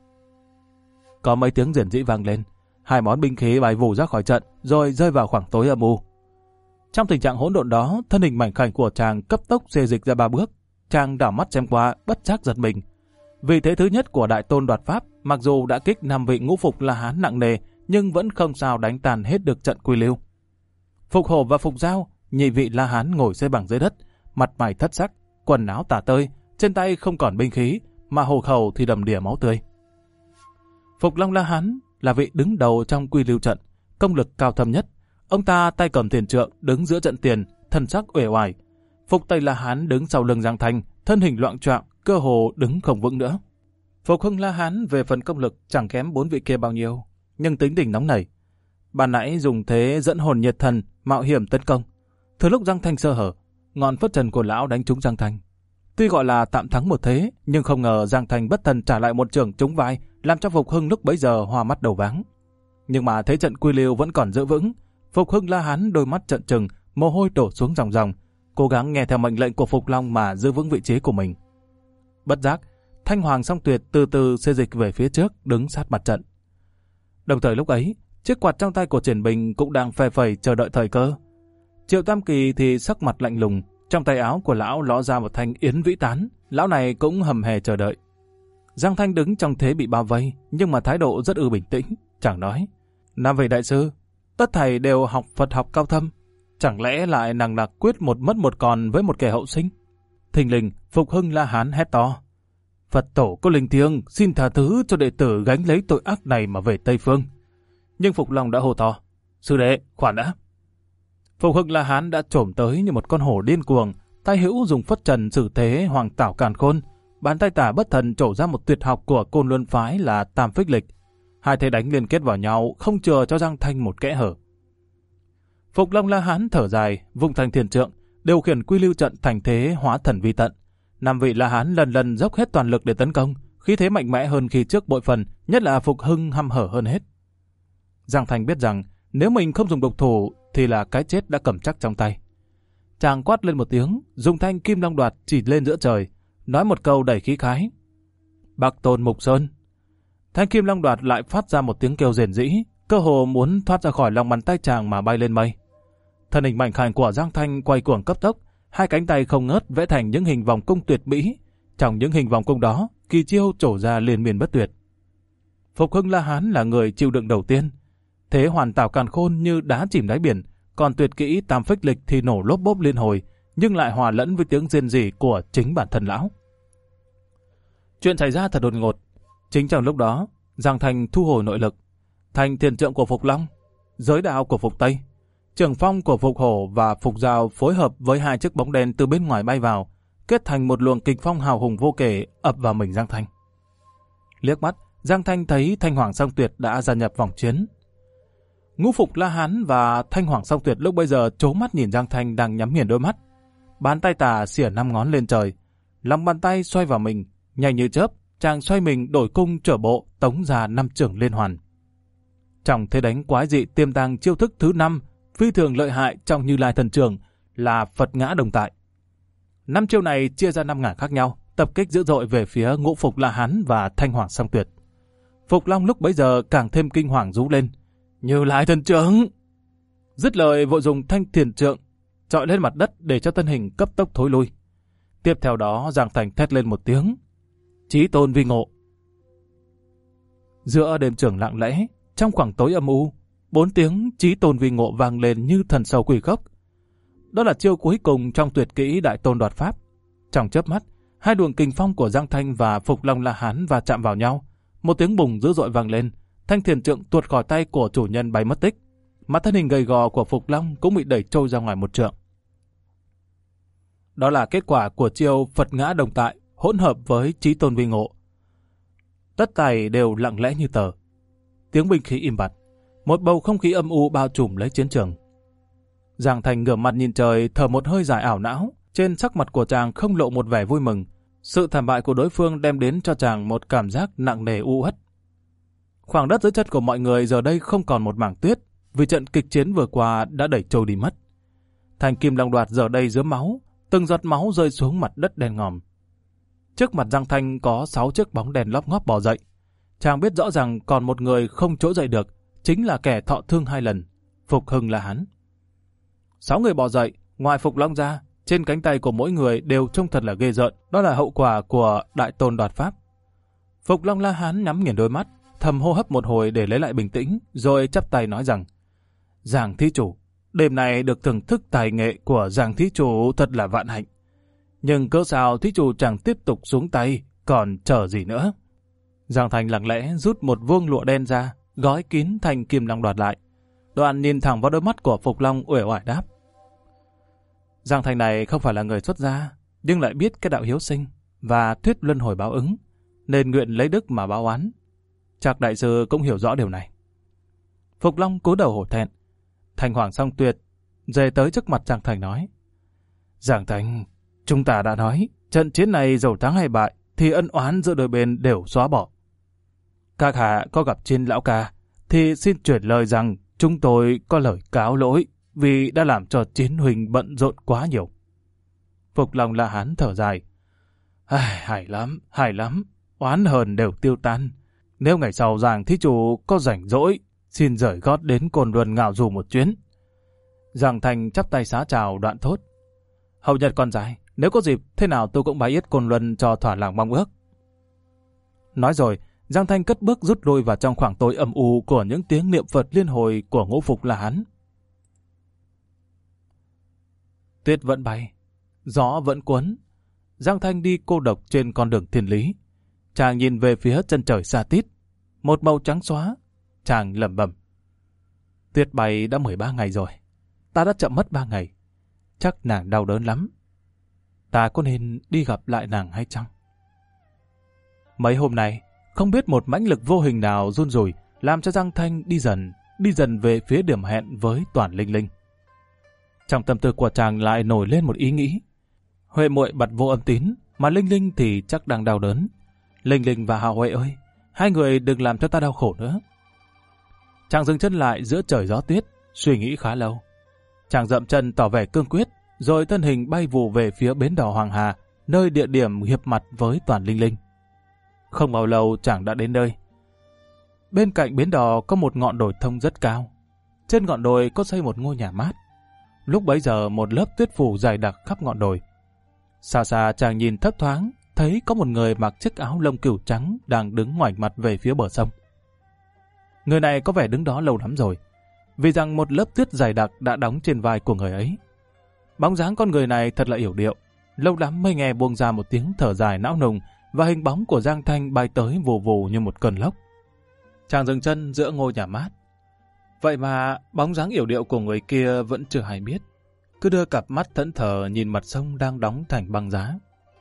Speaker 1: Có mấy tiếng rền rĩ vang lên, hai món binh khí bay vù ra khỏi trận rồi rơi vào khoảng tối âm u. Trong tình trạng hỗn độn đó, thân hình mảnh khảnh của chàng cấp tốc xê dịch ra ba bước. Chàng đảo mắt xem qua, bất giác giật mình. Vì thế thứ nhất của Đại Tôn đoạt pháp, mặc dù đã kích năm vị ngũ Phục La Hán nặng nề, nhưng vẫn không sao đánh tàn hết được trận quy lưu. Phục Hổ và Phục Giao, nhị vị La Hán ngồi xếp bằng dưới đất, mặt mày thất sắc, quần áo tả tơi, trên tay không còn binh khí, mà hồ khẩu thì đầm đìa máu tươi. Phục Long La Hán là vị đứng đầu trong quy lưu trận, công lực cao thâm nhất. Ông ta tay cầm thiền trượng, đứng giữa trận tiền, thân sắc uể oải. Phục Tây La Hán đứng sau lưng Giang Thanh, thân hình loạng choạng, cơ hồ đứng không vững nữa. Phục Hưng La Hán về phần công lực chẳng kém bốn vị kia bao nhiêu, nhưng tính tình nóng nảy. Ban nãy dùng thế dẫn hồn nhiệt thần, mạo hiểm tấn công. Thừa lúc Giang Thanh sơ hở, ngọn phất trần của lão đánh trúng Giang Thanh. Tuy gọi là tạm thắng một thế, nhưng không ngờ Giang Thanh bất thần trả lại một chưởng trúng vai, làm cho Phục Hưng lúc bấy giờ hoa mắt đầu váng. Nhưng mà thấy trận quy lưu vẫn còn giữ vững, Phục Hưng La Hán đôi mắt trợn trừng, mồ hôi đổ xuống ròng ròng, cố gắng nghe theo mệnh lệnh của Phục Long mà giữ vững vị trí của mình. Bất giác, Thanh Hoàng Song Tuyệt từ từ xê dịch về phía trước, đứng sát mặt trận. Đồng thời lúc ấy, chiếc quạt trong tay của Triển Bình cũng đang phe phẩy chờ đợi thời cơ. Triệu Tam Kỳ thì sắc mặt lạnh lùng, trong tay áo của lão ló ra một thanh yến vĩ tán, lão này cũng hầm hè chờ đợi. Giang Thanh đứng trong thế bị bao vây, nhưng mà thái độ rất ư bình tĩnh, chẳng nói: "Năm vị đại sư, tất thầy đều học Phật học cao thâm, chẳng lẽ lại nằng nặc quyết một mất một còn với một kẻ hậu sinh?" Thình lình, Phục Hưng La Hán hét to: "Phật tổ có linh thiêng, xin tha thứ cho đệ tử gánh lấy tội ác này mà về Tây Phương." Nhưng Phục Long đã hô to: "Sư đệ, khoan đã!" Phục Hưng La Hán đã trồm tới như một con hổ điên cuồng, tay hữu dùng phất trần xử thế hoàng tảo càn khôn, bàn tay tả bất thần trổ ra một tuyệt học của Côn Luân phái là Tam Phích Lịch. Hai thế đánh liên kết vào nhau, không chừa cho Giang Thanh một kẽ hở. Phục Long La Hán thở dài, vung thanh thiền trượng, điều khiển quy lưu trận thành thế hóa thần vi tận. Năm vị La Hán lần lần dốc hết toàn lực để tấn công, khí thế mạnh mẽ hơn khi trước bội phần, nhất là Phục Hưng hăm hở hơn hết. Giang Thanh biết rằng nếu mình không dùng độc thủ thì là cái chết đã cầm chắc trong tay. Chàng quát lên một tiếng, dùng thanh kim long đoạt chỉ lên giữa trời, nói một câu đầy khí khái: "Bắc Tôn Mục Sơn." Thanh kim long đoạt lại phát ra một tiếng kêu rền rĩ, cơ hồ muốn thoát ra khỏi lòng bàn tay chàng mà bay lên mây. Thân hình mảnh khảnh của Giang Thanh quay cuồng cấp tốc, hai cánh tay không ngớt vẽ thành những hình vòng cung tuyệt mỹ. Trong những hình vòng cung đó, kỳ chiêu trổ ra liên miên bất tuyệt. Phục Hưng La Hán là người chịu đựng đầu tiên. Thế hoàn tảo càn khôn như đá chìm đáy biển, còn tuyệt kỹ Tam Phích Lịch thì nổ lốp bốp liên hồi, nhưng lại hòa lẫn với tiếng rên rỉ của chính bản thân lão. Chuyện xảy ra thật đột ngột. Chính trong lúc đó, Giang Thanh thu hồi nội lực, thành thiền trượng của Phục Long, giới đạo của Phục Tây, trường phong của Phục Hổ và Phục Giao phối hợp với hai chiếc bóng đen từ bên ngoài bay vào, kết thành một luồng kình phong hào hùng vô kể ập vào mình Giang Thanh. Liếc mắt, Giang Thanh thấy Thanh Hoàng Song Tuyệt đã gia nhập vòng chiến. Ngũ Phục La Hán và Thanh Hoàng Song Tuyệt lúc bây giờ trố mắt nhìn Giang Thanh đang nhắm nghiền đôi mắt. Bàn tay tà xỉa năm ngón lên trời, lòng bàn tay xoay vào mình, nhanh như chớp, chàng xoay mình đổi cung trở bộ, tống ra năm chưởng liên hoàn. Trong thế đánh quái dị tiềm tàng chiêu thức thứ năm, phi thường lợi hại trong Như Lai Thần Trường là Phật Ngã Đồng Tại. Năm chiêu này chia ra năm ngả khác nhau, tập kích dữ dội về phía Ngũ Phục La Hán và Thanh Hoàng Song Tuyệt. Phục Long lúc bấy giờ càng thêm kinh hoàng rú lên: "Như Lai Thần Trường!" Dứt lời vội dùng thanh thiền trượng chọi lên mặt đất để cho thân hình cấp tốc thối lui. Tiếp theo đó Giang Thành thét lên một tiếng: "Chí Tôn vi ngộ!" Giữa đêm trường lặng lẽ, trong khoảng tối âm u, bốn tiếng Chí Tôn vi ngộ vang lên như thần sầu quỷ khóc. Đó là chiêu cuối cùng trong tuyệt kỹ Đại Tôn đoạt pháp. Trong chớp mắt, hai luồng kình phong của Giang Thanh và Phục Long La Hán va chạm vào nhau, một tiếng bùng dữ dội vang lên, thanh thiền trượng tuột khỏi tay của chủ nhân bay mất tích, mà thân hình gầy gò của Phục Long cũng bị đẩy trôi ra ngoài một trượng. Đó là kết quả của chiêu Phật Ngã Đồng Tại hỗn hợp với Chí Tôn vi ngộ. Tất thảy đều lặng lẽ như tờ. Tiếng binh khí im bặt, một bầu không khí âm u bao trùm lấy chiến trường. Giang Thành ngửa mặt nhìn trời, thở một hơi dài ảo não, trên sắc mặt của chàng không lộ một vẻ vui mừng. Sự thảm bại của đối phương đem đến cho chàng một cảm giác nặng nề u uất. Khoảng đất dưới chân của mọi người giờ đây không còn một mảng tuyết, vì trận kịch chiến vừa qua đã đẩy trôi đi mất. Thanh kim long đoạt giờ đây rớm máu, từng giọt máu rơi xuống mặt đất đen ngòm. Trước mặt Giang Thanh có sáu chiếc bóng đèn lóp ngóp bò dậy. Chàng biết rõ rằng còn một người không chỗ dậy được, chính là kẻ thọ thương hai lần, Phục Hưng là hắn. Sáu người bò dậy, ngoài Phục Long ra, trên cánh tay của mỗi người đều trông thật là ghê rợn, đó là hậu quả của đại tôn đoạt pháp. Phục Long La Hán nhắm nghiền đôi mắt, thầm hô hấp một hồi để lấy lại bình tĩnh, rồi chắp tay nói rằng: Giang thí chủ, đêm nay được thưởng thức tài nghệ của Giang thí chủ thật là vạn hạnh. Nhưng cớ sao thí chủ chẳng tiếp tục xuống tay, còn chờ gì nữa? Giang Thành lặng lẽ rút một vuông lụa đen ra, gói kín thành kim long đoạt lại. Đoạn nhìn thẳng vào đôi mắt của Phục Long uể oải đáp: Giang Thành này không phải là người xuất gia, nhưng lại biết cái đạo hiếu sinh và thuyết luân hồi báo ứng, nên nguyện lấy đức mà báo oán. Chắc đại sư cũng hiểu rõ điều này. Phục Long cúi đầu hổ thẹn. Thành Hoàng Song Tuyệt dề tới trước mặt Giang Thành nói: Giang Thành, chúng ta đã nói, trận chiến này dầu thắng hay bại, thì ân oán giữa đôi bên đều xóa bỏ. Các hạ có gặp trên lão ca, thì xin chuyển lời rằng chúng tôi có lời cáo lỗi vì đã làm cho chiến huynh bận rộn quá nhiều. Phục Long La Hán thở dài: Ai, hay lắm, hay lắm, oán hờn đều tiêu tan. Nếu ngày sau Giang thí chủ có rảnh rỗi, xin rời gót đến Côn Luân ngạo du một chuyến. Giang Thành chắp tay xá chào, đoạn thốt: Hậu nhật còn dài, nếu có dịp, thế nào tôi cũng bái yết Côn Luân cho thỏa lòng mong ước. Nói rồi, Giang Thanh cất bước rút lui vào trong khoảng tối âm u của những tiếng niệm Phật liên hồi của Ngũ Phục La Hán. Tuyết vẫn bay, gió vẫn cuốn. Giang Thanh đi cô độc trên con đường thiên lý. Chàng nhìn về phía chân trời xa tít, một màu trắng xóa. Chàng lẩm bẩm: Tuyết bay đã mười ba ngày rồi, ta đã chậm mất ba ngày. Chắc nàng đau đớn lắm. Ta có nên đi gặp lại nàng hay chăng? Mấy hôm nay, không biết một mãnh lực vô hình nào run rủi làm cho Giang Thanh đi dần, đi dần về phía điểm hẹn với Toàn Linh Linh. Trong tâm tư của chàng lại nổi lên một ý nghĩ. Huệ muội bật vô âm tín, mà Linh Linh thì chắc đang đau đớn. Linh Linh và Hào Huệ ơi, hai người đừng làm cho ta đau khổ nữa. Chàng dừng chân lại giữa trời gió tuyết, suy nghĩ khá lâu. Chàng dậm chân tỏ vẻ cương quyết, rồi thân hình bay vụ về phía bến đò Hoàng Hà, nơi địa điểm hiệp mặt với Toàn Linh Linh. Không bao lâu chàng đã đến nơi. Bên cạnh bến đò có một ngọn đồi thông rất cao. Trên ngọn đồi có xây một ngôi nhà mát. Lúc bấy giờ một lớp tuyết phủ dày đặc khắp ngọn đồi. Xa xa chàng nhìn thấp thoáng, thấy có một người mặc chiếc áo lông cừu trắng đang đứng ngoảnh mặt về phía bờ sông. Người này có vẻ đứng đó lâu lắm rồi, vì rằng một lớp tuyết dày đặc đã đóng trên vai của người ấy. Bóng dáng con người này thật là yểu điệu, lâu lắm mới nghe buông ra một tiếng thở dài não nùng, và hình bóng của Giang Thanh bay tới vù vù như một cơn lốc. Chàng dừng chân giữa ngôi nhà mát. Vậy mà bóng dáng yểu điệu của người kia vẫn chưa hay biết, cứ đưa cặp mắt thẫn thờ nhìn mặt sông đang đóng thành băng giá.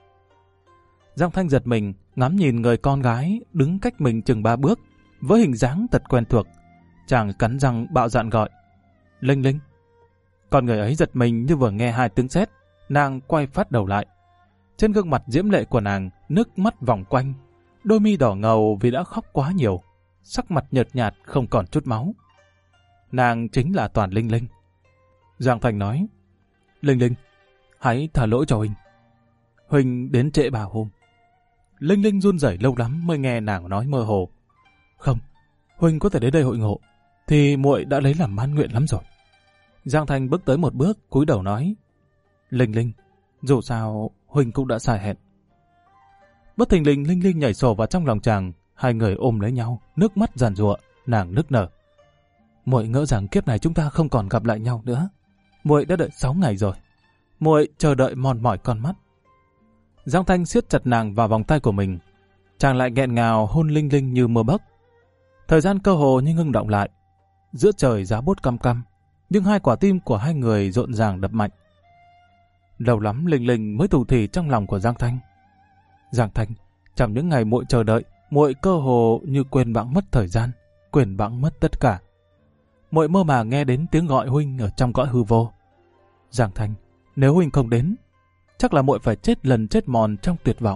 Speaker 1: Giang Thanh giật mình, ngắm nhìn người con gái đứng cách mình chừng ba bước, với hình dáng thật quen thuộc. Chàng cắn răng bạo dạn gọi: Linh Linh. Con người ấy giật mình như vừa nghe hai tiếng sét, nàng quay phát đầu lại. Trên gương mặt diễm lệ của nàng, nước mắt vòng quanh, đôi mi đỏ ngầu vì đã khóc quá nhiều, sắc mặt nhợt nhạt không còn chút máu. Nàng chính là Toàn Linh Linh. Giang Thành nói: Linh Linh, hãy tha lỗi cho Huynh. Huynh đến trễ ba hôm. Linh Linh run rẩy lâu lắm mới nghe nàng nói mơ hồ: Không, Huynh có thể đến đây hội ngộ, thì muội đã lấy làm mãn nguyện lắm rồi. Giang Thành bước tới một bước, cúi đầu nói: Linh Linh, dù sao Huynh cũng đã sai hẹn. Bất thình lình Linh Linh nhảy sổ vào trong lòng chàng, hai người ôm lấy nhau, nước mắt giàn giụa, nàng nức nở: Muội ngỡ rằng kiếp này chúng ta không còn gặp lại nhau nữa. Muội đã đợi sáu ngày rồi. Muội chờ đợi mòn mỏi con mắt. Giang Thanh siết chặt nàng vào vòng tay của mình. Chàng lại nghẹn ngào hôn Linh Linh như mưa bấc. Thời gian cơ hồ như ngưng động lại. Giữa trời giá buốt căm căm, nhưng hai quả tim của hai người rộn ràng đập mạnh. Lâu lắm Linh Linh mới tù thì trong lòng của Giang Thanh. Giang Thanh, trong những ngày muội chờ đợi, muội cơ hồ như quên bẵng mất thời gian, quên bẵng mất tất cả. Muội mơ màng nghe đến tiếng gọi Huynh ở trong cõi hư vô. Giang Thanh, nếu Huynh không đến, chắc là muội phải chết lần chết mòn trong tuyệt vọng.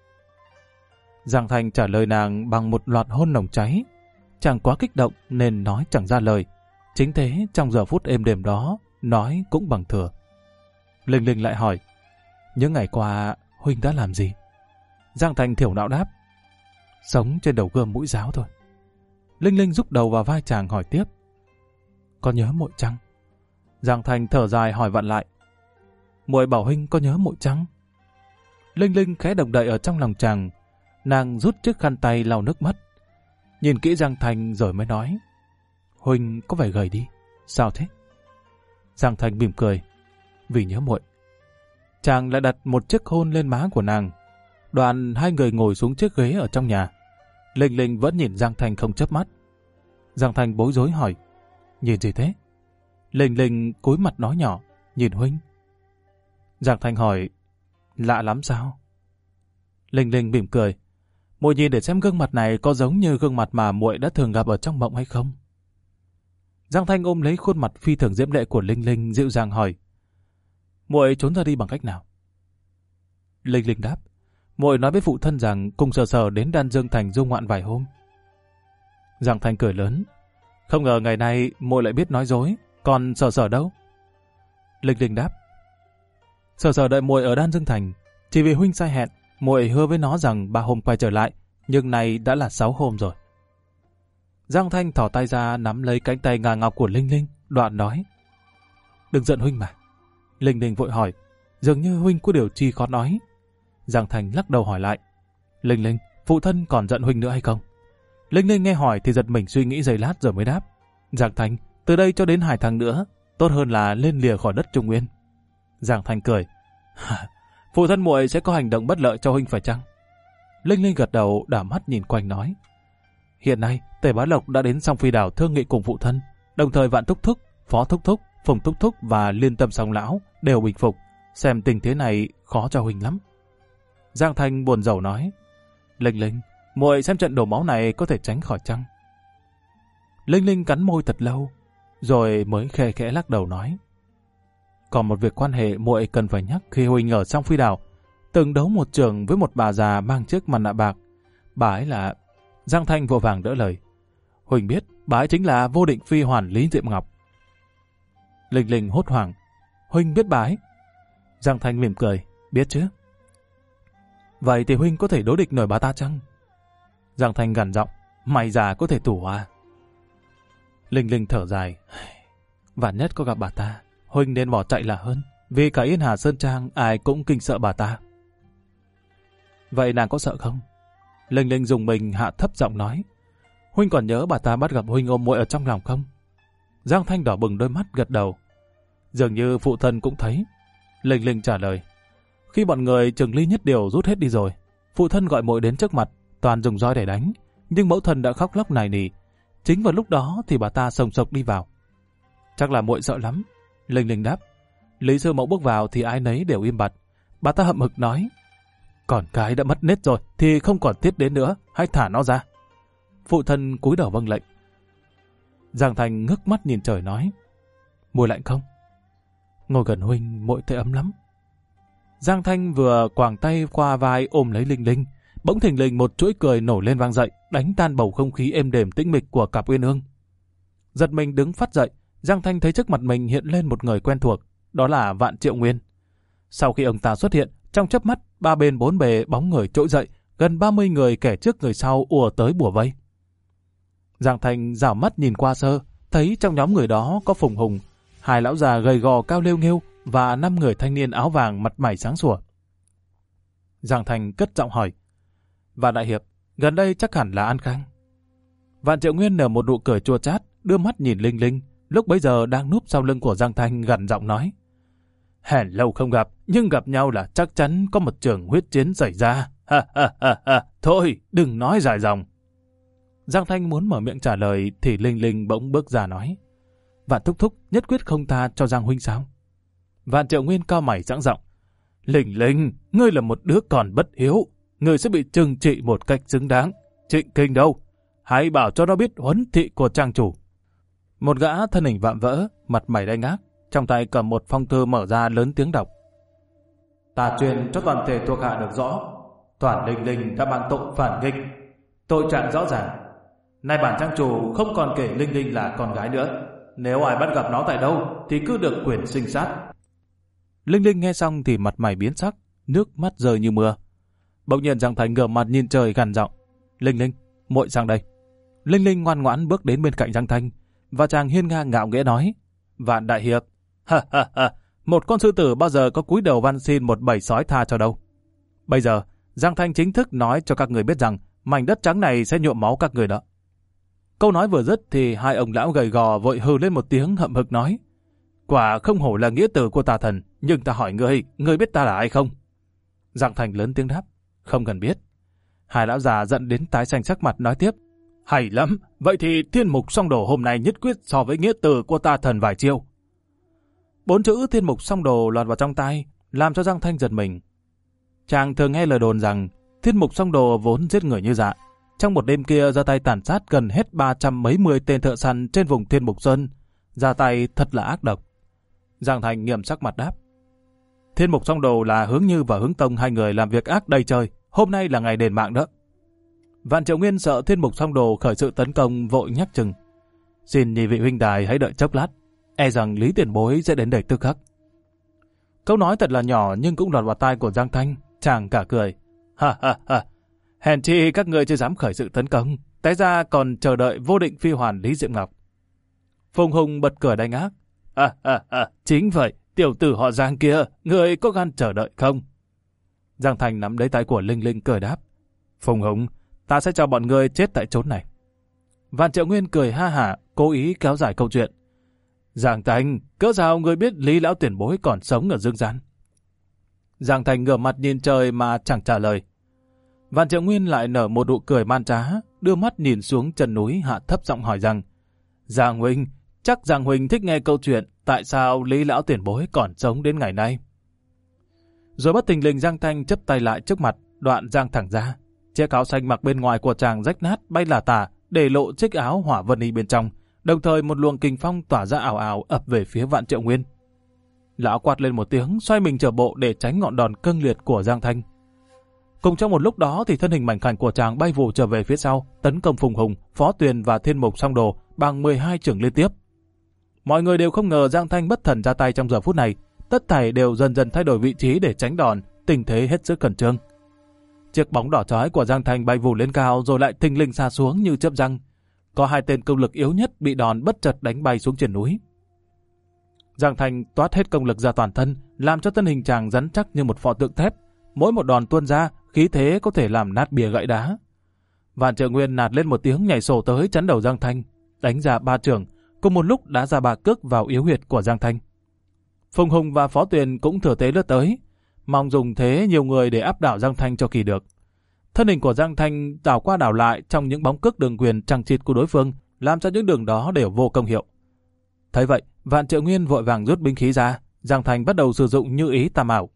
Speaker 1: Giang Thanh trả lời nàng bằng một loạt hôn nồng cháy. Chàng quá kích động nên nói chẳng ra lời. Chính thế trong giờ phút êm đềm đó, nói cũng bằng thừa. Linh Linh lại hỏi: Những ngày qua Huynh đã làm gì? Giang Thành thiểu não đáp. Sống trên đầu gươm mũi giáo thôi. Linh Linh rúc đầu vào vai chàng hỏi tiếp. Có nhớ muội chăng? Giang Thành thở dài hỏi vặn lại. Muội bảo huynh có nhớ muội chăng? Linh Linh khẽ động đậy ở trong lòng chàng. Nàng rút chiếc khăn tay lau nước mắt. Nhìn kỹ Giang Thành rồi mới nói. Huynh có vẻ gầy đi. Sao thế? Giang Thành mỉm cười. Vì nhớ muội. Chàng lại đặt một chiếc hôn lên má của nàng. Đoạn hai người ngồi xuống chiếc ghế ở trong nhà. Linh Linh vẫn nhìn Giang Thành không chớp mắt. Giang Thành bối rối hỏi. Nhìn gì thế? Linh Linh cúi mặt nói nhỏ. Nhìn huynh. Giang Thành hỏi. Lạ lắm sao? Linh Linh mỉm cười. Muội nhìn để xem gương mặt này có giống như gương mặt mà muội đã thường gặp ở trong mộng hay không? Giang Thành ôm lấy khuôn mặt phi thường diễm lệ của Linh Linh, dịu dàng hỏi. Muội trốn ra đi bằng cách nào? Linh Linh đáp. Muội nói với phụ thân rằng cùng Sở Sở đến Đan Dương Thành du ngoạn vài hôm. Giang Thành cười lớn. Không ngờ ngày nay muội lại biết nói dối, còn Sở Sở đâu? Linh Linh đáp. Sở Sở đợi muội ở Đan Dương Thành, chỉ vì huynh sai hẹn, muội hứa với nó rằng ba hôm quay trở lại, nhưng nay đã là sáu hôm rồi. Giang Thanh thỏ tay ra nắm lấy cánh tay ngà ngọc của Linh Linh, đoạn nói. Đừng giận huynh mà. Linh Linh vội hỏi. Dường như huynh có điều chi khó nói. Giang Thanh lắc đầu hỏi lại. Linh Linh, phụ thân còn giận huynh nữa hay không? Linh Linh nghe hỏi thì giật mình suy nghĩ giây lát rồi mới đáp. Giang Thanh, từ đây cho đến hai tháng nữa, tốt hơn là lên lìa khỏi đất Trung Nguyên. Giang Thanh cười. Phụ thân muội sẽ có hành động bất lợi cho huynh phải chăng? Linh Linh gật đầu, đảo mắt nhìn quanh nói. Hiện nay, Tề Bá Lộc đã đến Song Phi Đảo thương nghị cùng phụ thân, đồng thời Vạn Thúc Thúc, Phó Thúc Thúc, Phùng Thúc Thúc và Liên Tâm Song Lão đều bình phục, xem tình thế này khó cho huynh lắm. Giang Thanh buồn rầu nói. Linh Linh, muội xem trận đổ máu này có thể tránh khỏi chăng? Linh Linh cắn môi thật lâu, rồi mới khẽ khẽ lắc đầu nói. Còn một việc quan hệ muội cần phải nhắc khi huynh ở Song Phi Đảo, từng đấu một trường với một bà già mang chiếc mặt nạ bạc. Bà ấy là... Giang Thanh vội vàng đỡ lời. Huỳnh biết, bà ấy chính là Vô Định Phi Hoàn Lý Diệm Ngọc. Linh Linh hốt hoảng. Huỳnh biết bà ấy? Giang Thanh mỉm cười. Biết chứ. Vậy thì Huỳnh có thể đối địch nổi bà ta chăng? Giang Thanh gằn giọng. Mày già có thể thủ hòa. Linh Linh thở dài. Vạn nhất có gặp bà ta, Huỳnh nên bỏ chạy là hơn. Vì cả Yên Hà Sơn Trang ai cũng kinh sợ bà ta. Vậy nàng có sợ không? Linh Linh dùng mình hạ thấp giọng nói. Huynh còn nhớ bà ta bắt gặp huynh ôm muội ở trong lòng không? Giang Thanh đỏ bừng đôi mắt gật đầu. Dường như phụ thân cũng thấy. Linh Linh trả lời. Khi bọn người Trường Ly Nhất Điều rút hết đi rồi, phụ thân gọi muội đến trước mặt, toàn dùng roi để đánh, nhưng mẫu thân đã khóc lóc nài nỉ. Chính vào lúc đó thì bà ta sồng sộc đi vào. Chắc là muội sợ lắm. Linh Linh đáp. Lý sư mẫu bước vào thì ai nấy đều im bặt. Bà ta hậm hực nói. Còn cái đã mất nết rồi thì không còn thiết đến nữa, hãy thả nó ra. Phụ thân cúi đầu vâng lệnh. Giang Thành ngước mắt nhìn trời nói. Muội lạnh không? Ngồi gần huynh muội thấy ấm lắm. Giang Thanh vừa quàng tay qua vai ôm lấy Linh Linh, bỗng thình lình một chuỗi cười nổi lên vang dậy, đánh tan bầu không khí êm đềm tĩnh mịch của cặp uyên ương. Giật mình đứng phắt dậy, Giang Thanh thấy trước mặt mình hiện lên một người quen thuộc, đó là Vạn Triệu Nguyên. Sau khi ông ta xuất hiện, trong chớp mắt, ba bên bốn bề bóng người trỗi dậy, gần ba mươi người kẻ trước người sau ùa tới bủa vây. Giang Thanh rảo mắt nhìn qua sơ, thấy trong nhóm người đó có Phùng Hùng, hai lão già gầy gò cao lêu nghêu và năm người thanh niên áo vàng mặt mày sáng sủa. Giang Thanh cất giọng hỏi. Vạn đại hiệp, gần đây chắc hẳn là An Khang. Vạn Triệu Nguyên nở một nụ cười chua chát, đưa mắt nhìn Linh Linh, lúc bấy giờ đang núp sau lưng của Giang Thanh gằn giọng nói. Hèn lâu không gặp, nhưng gặp nhau là chắc chắn có một trường huyết chiến xảy ra. Ha ha ha ha, thôi đừng nói dài dòng. Giang Thanh muốn mở miệng trả lời thì Linh Linh bỗng bước ra nói. Vạn thúc thúc nhất quyết không tha cho Giang huynh sao? Vạn Triệu Nguyên cao mày giãng giọng. Linh Linh, ngươi là một đứa còn bất hiếu, ngươi sẽ bị trừng trị một cách xứng đáng. Trịnh Kinh đâu? Hãy bảo cho nó biết huấn thị của trang chủ. Một gã thân hình vạm vỡ, mặt mày đanh ác, trong tay cầm một phong thư mở ra lớn tiếng đọc. Ta truyền cho toàn thể thuộc hạ được rõ, toàn Linh Linh đã mang tội phản nghịch, tội trạng rõ ràng. Nay bản trang chủ không còn kể Linh Linh là con gái nữa, nếu ai bắt gặp nó tại đâu thì cứ được quyền sinh sát. Linh Linh nghe xong thì mặt mày biến sắc, nước mắt rơi như mưa. Bỗng nhiên Giang Thành ngửa mặt nhìn trời gằn giọng: Linh Linh, muội sang đây. Linh Linh ngoan ngoãn bước đến bên cạnh Giang Thanh, và chàng hiên ngang ngạo nghễ nói: Vạn đại hiệp, ha ha ha, một con sư tử bao giờ có cúi đầu van xin một bầy sói tha cho đâu. Bây giờ Giang Thanh chính thức nói cho các người biết rằng mảnh đất trắng này sẽ nhuộm máu các người đó. Câu nói vừa dứt thì hai ông lão gầy gò vội hừ lên một tiếng hậm hực nói: Quả không hổ là nghĩa tử của tà thần, nhưng ta hỏi ngươi, ngươi biết ta là ai không? Giang Thành lớn tiếng đáp: Không cần biết. Hai lão già giận đến tái xanh sắc mặt nói tiếp: Hay lắm, vậy thì Thiên Mục Song Đồ hôm nay nhất quyết so với nghĩa tử của tà thần vài chiêu. Bốn chữ Thiên Mục Song Đồ lọt vào trong tai, làm cho Giang Thanh giật mình. Chàng thường nghe lời đồn rằng Thiên Mục Song Đồ vốn giết người như dạ, trong một đêm kia ra tay tàn sát gần hết ba trăm mấy mươi tên thợ săn trên vùng Thiên Mục Sơn, ra tay thật là ác độc. Giang Thành nghiêm sắc mặt đáp: Thiên Mục Song Đồ là Hướng Như và Hướng Tông, hai người làm việc ác đầy trời, hôm nay là ngày đền mạng đó. Vạn Triệu Nguyên sợ Thiên Mục Song Đồ khởi sự tấn công, vội nhắc chừng: Xin nhị vị huynh đài hãy đợi chốc lát, e rằng Lý tiền bối sẽ đến đây tức khắc. Câu nói thật là nhỏ nhưng cũng lọt vào tai của Giang Thanh, chàng cả cười: Ha ha ha, hèn chi các người chưa dám khởi sự tấn công, té ra còn chờ đợi vô định phi hoàn Lý Diệm Ngọc. Phùng Hùng bật cười đánh ác: À à à, chính vậy, tiểu tử họ Giang kia, người có gan chờ đợi không? Giang Thành nắm lấy tay của Linh Linh cười đáp: Phùng Hùng, ta sẽ cho bọn ngươi chết tại chốn này. Vạn Triệu Nguyên cười ha hả, cố ý kéo dài câu chuyện: Giang Thành, cỡ sao ngươi biết Lý lão tiền bối còn sống ở dương gian? Giang Thành ngửa mặt nhìn trời mà chẳng trả lời. Vạn Triệu Nguyên lại nở một nụ cười man trá, đưa mắt nhìn xuống chân núi, hạ thấp giọng hỏi rằng: Giang huynh, chắc Giang huynh thích nghe câu chuyện tại sao Lý lão tiền bối còn sống đến ngày nay. Rồi bất thình lình Giang Thanh chấp tay lại trước mặt, đoạn giang thẳng ra. Chiếc áo xanh mặc bên ngoài của chàng rách nát bay là tả, để lộ chiếc áo hỏa vân y bên trong. Đồng thời một luồng kình phong tỏa ra ảo ảo ập về phía Vạn Triệu Nguyên. Lão quát lên một tiếng, xoay mình trở bộ để tránh ngọn đòn cương liệt của Giang Thanh. Cùng trong một lúc đó thì thân hình mảnh khảnh của chàng bay vù trở về phía sau, tấn công Phùng Hùng, Phó Tuyền và Thiên Mục Song Đồ bằng mười hai chưởng liên tiếp. Mọi người đều không ngờ Giang Thanh bất thần ra tay trong giờ phút này, tất thảy đều dần dần thay đổi vị trí để tránh đòn, tình thế hết sức khẩn trương. Chiếc bóng đỏ chói của Giang Thanh bay vù lên cao rồi lại thình lình xa xuống như chớp giăng. Có hai tên công lực yếu nhất bị đòn bất chợt đánh bay xuống trên núi. Giang Thanh toát hết công lực ra toàn thân, làm cho thân hình chàng rắn chắc như một pho tượng thép. Mỗi một đòn tuôn ra, khí thế có thể làm nát bìa gãy đá. Vạn Triệu Nguyên nạt lên một tiếng nhảy sổ tới chắn đầu Giang Thanh, đánh ra ba chưởng, cùng một lúc đá ra ba cước vào yếu huyệt của Giang Thanh. Phùng Hùng và Phó Tuyền cũng thừa thế lướt tới, mong dùng thế nhiều người để áp đảo Giang Thanh cho kỳ được. Thân hình của Giang Thanh đảo qua đảo lại trong những bóng cước đường quyền chằng chịt của đối phương, làm cho những đường đó đều vô công hiệu. Thấy vậy, Vạn Triệu Nguyên vội vàng rút binh khí ra, Giang Thanh bắt đầu sử dụng như ý tà ảo.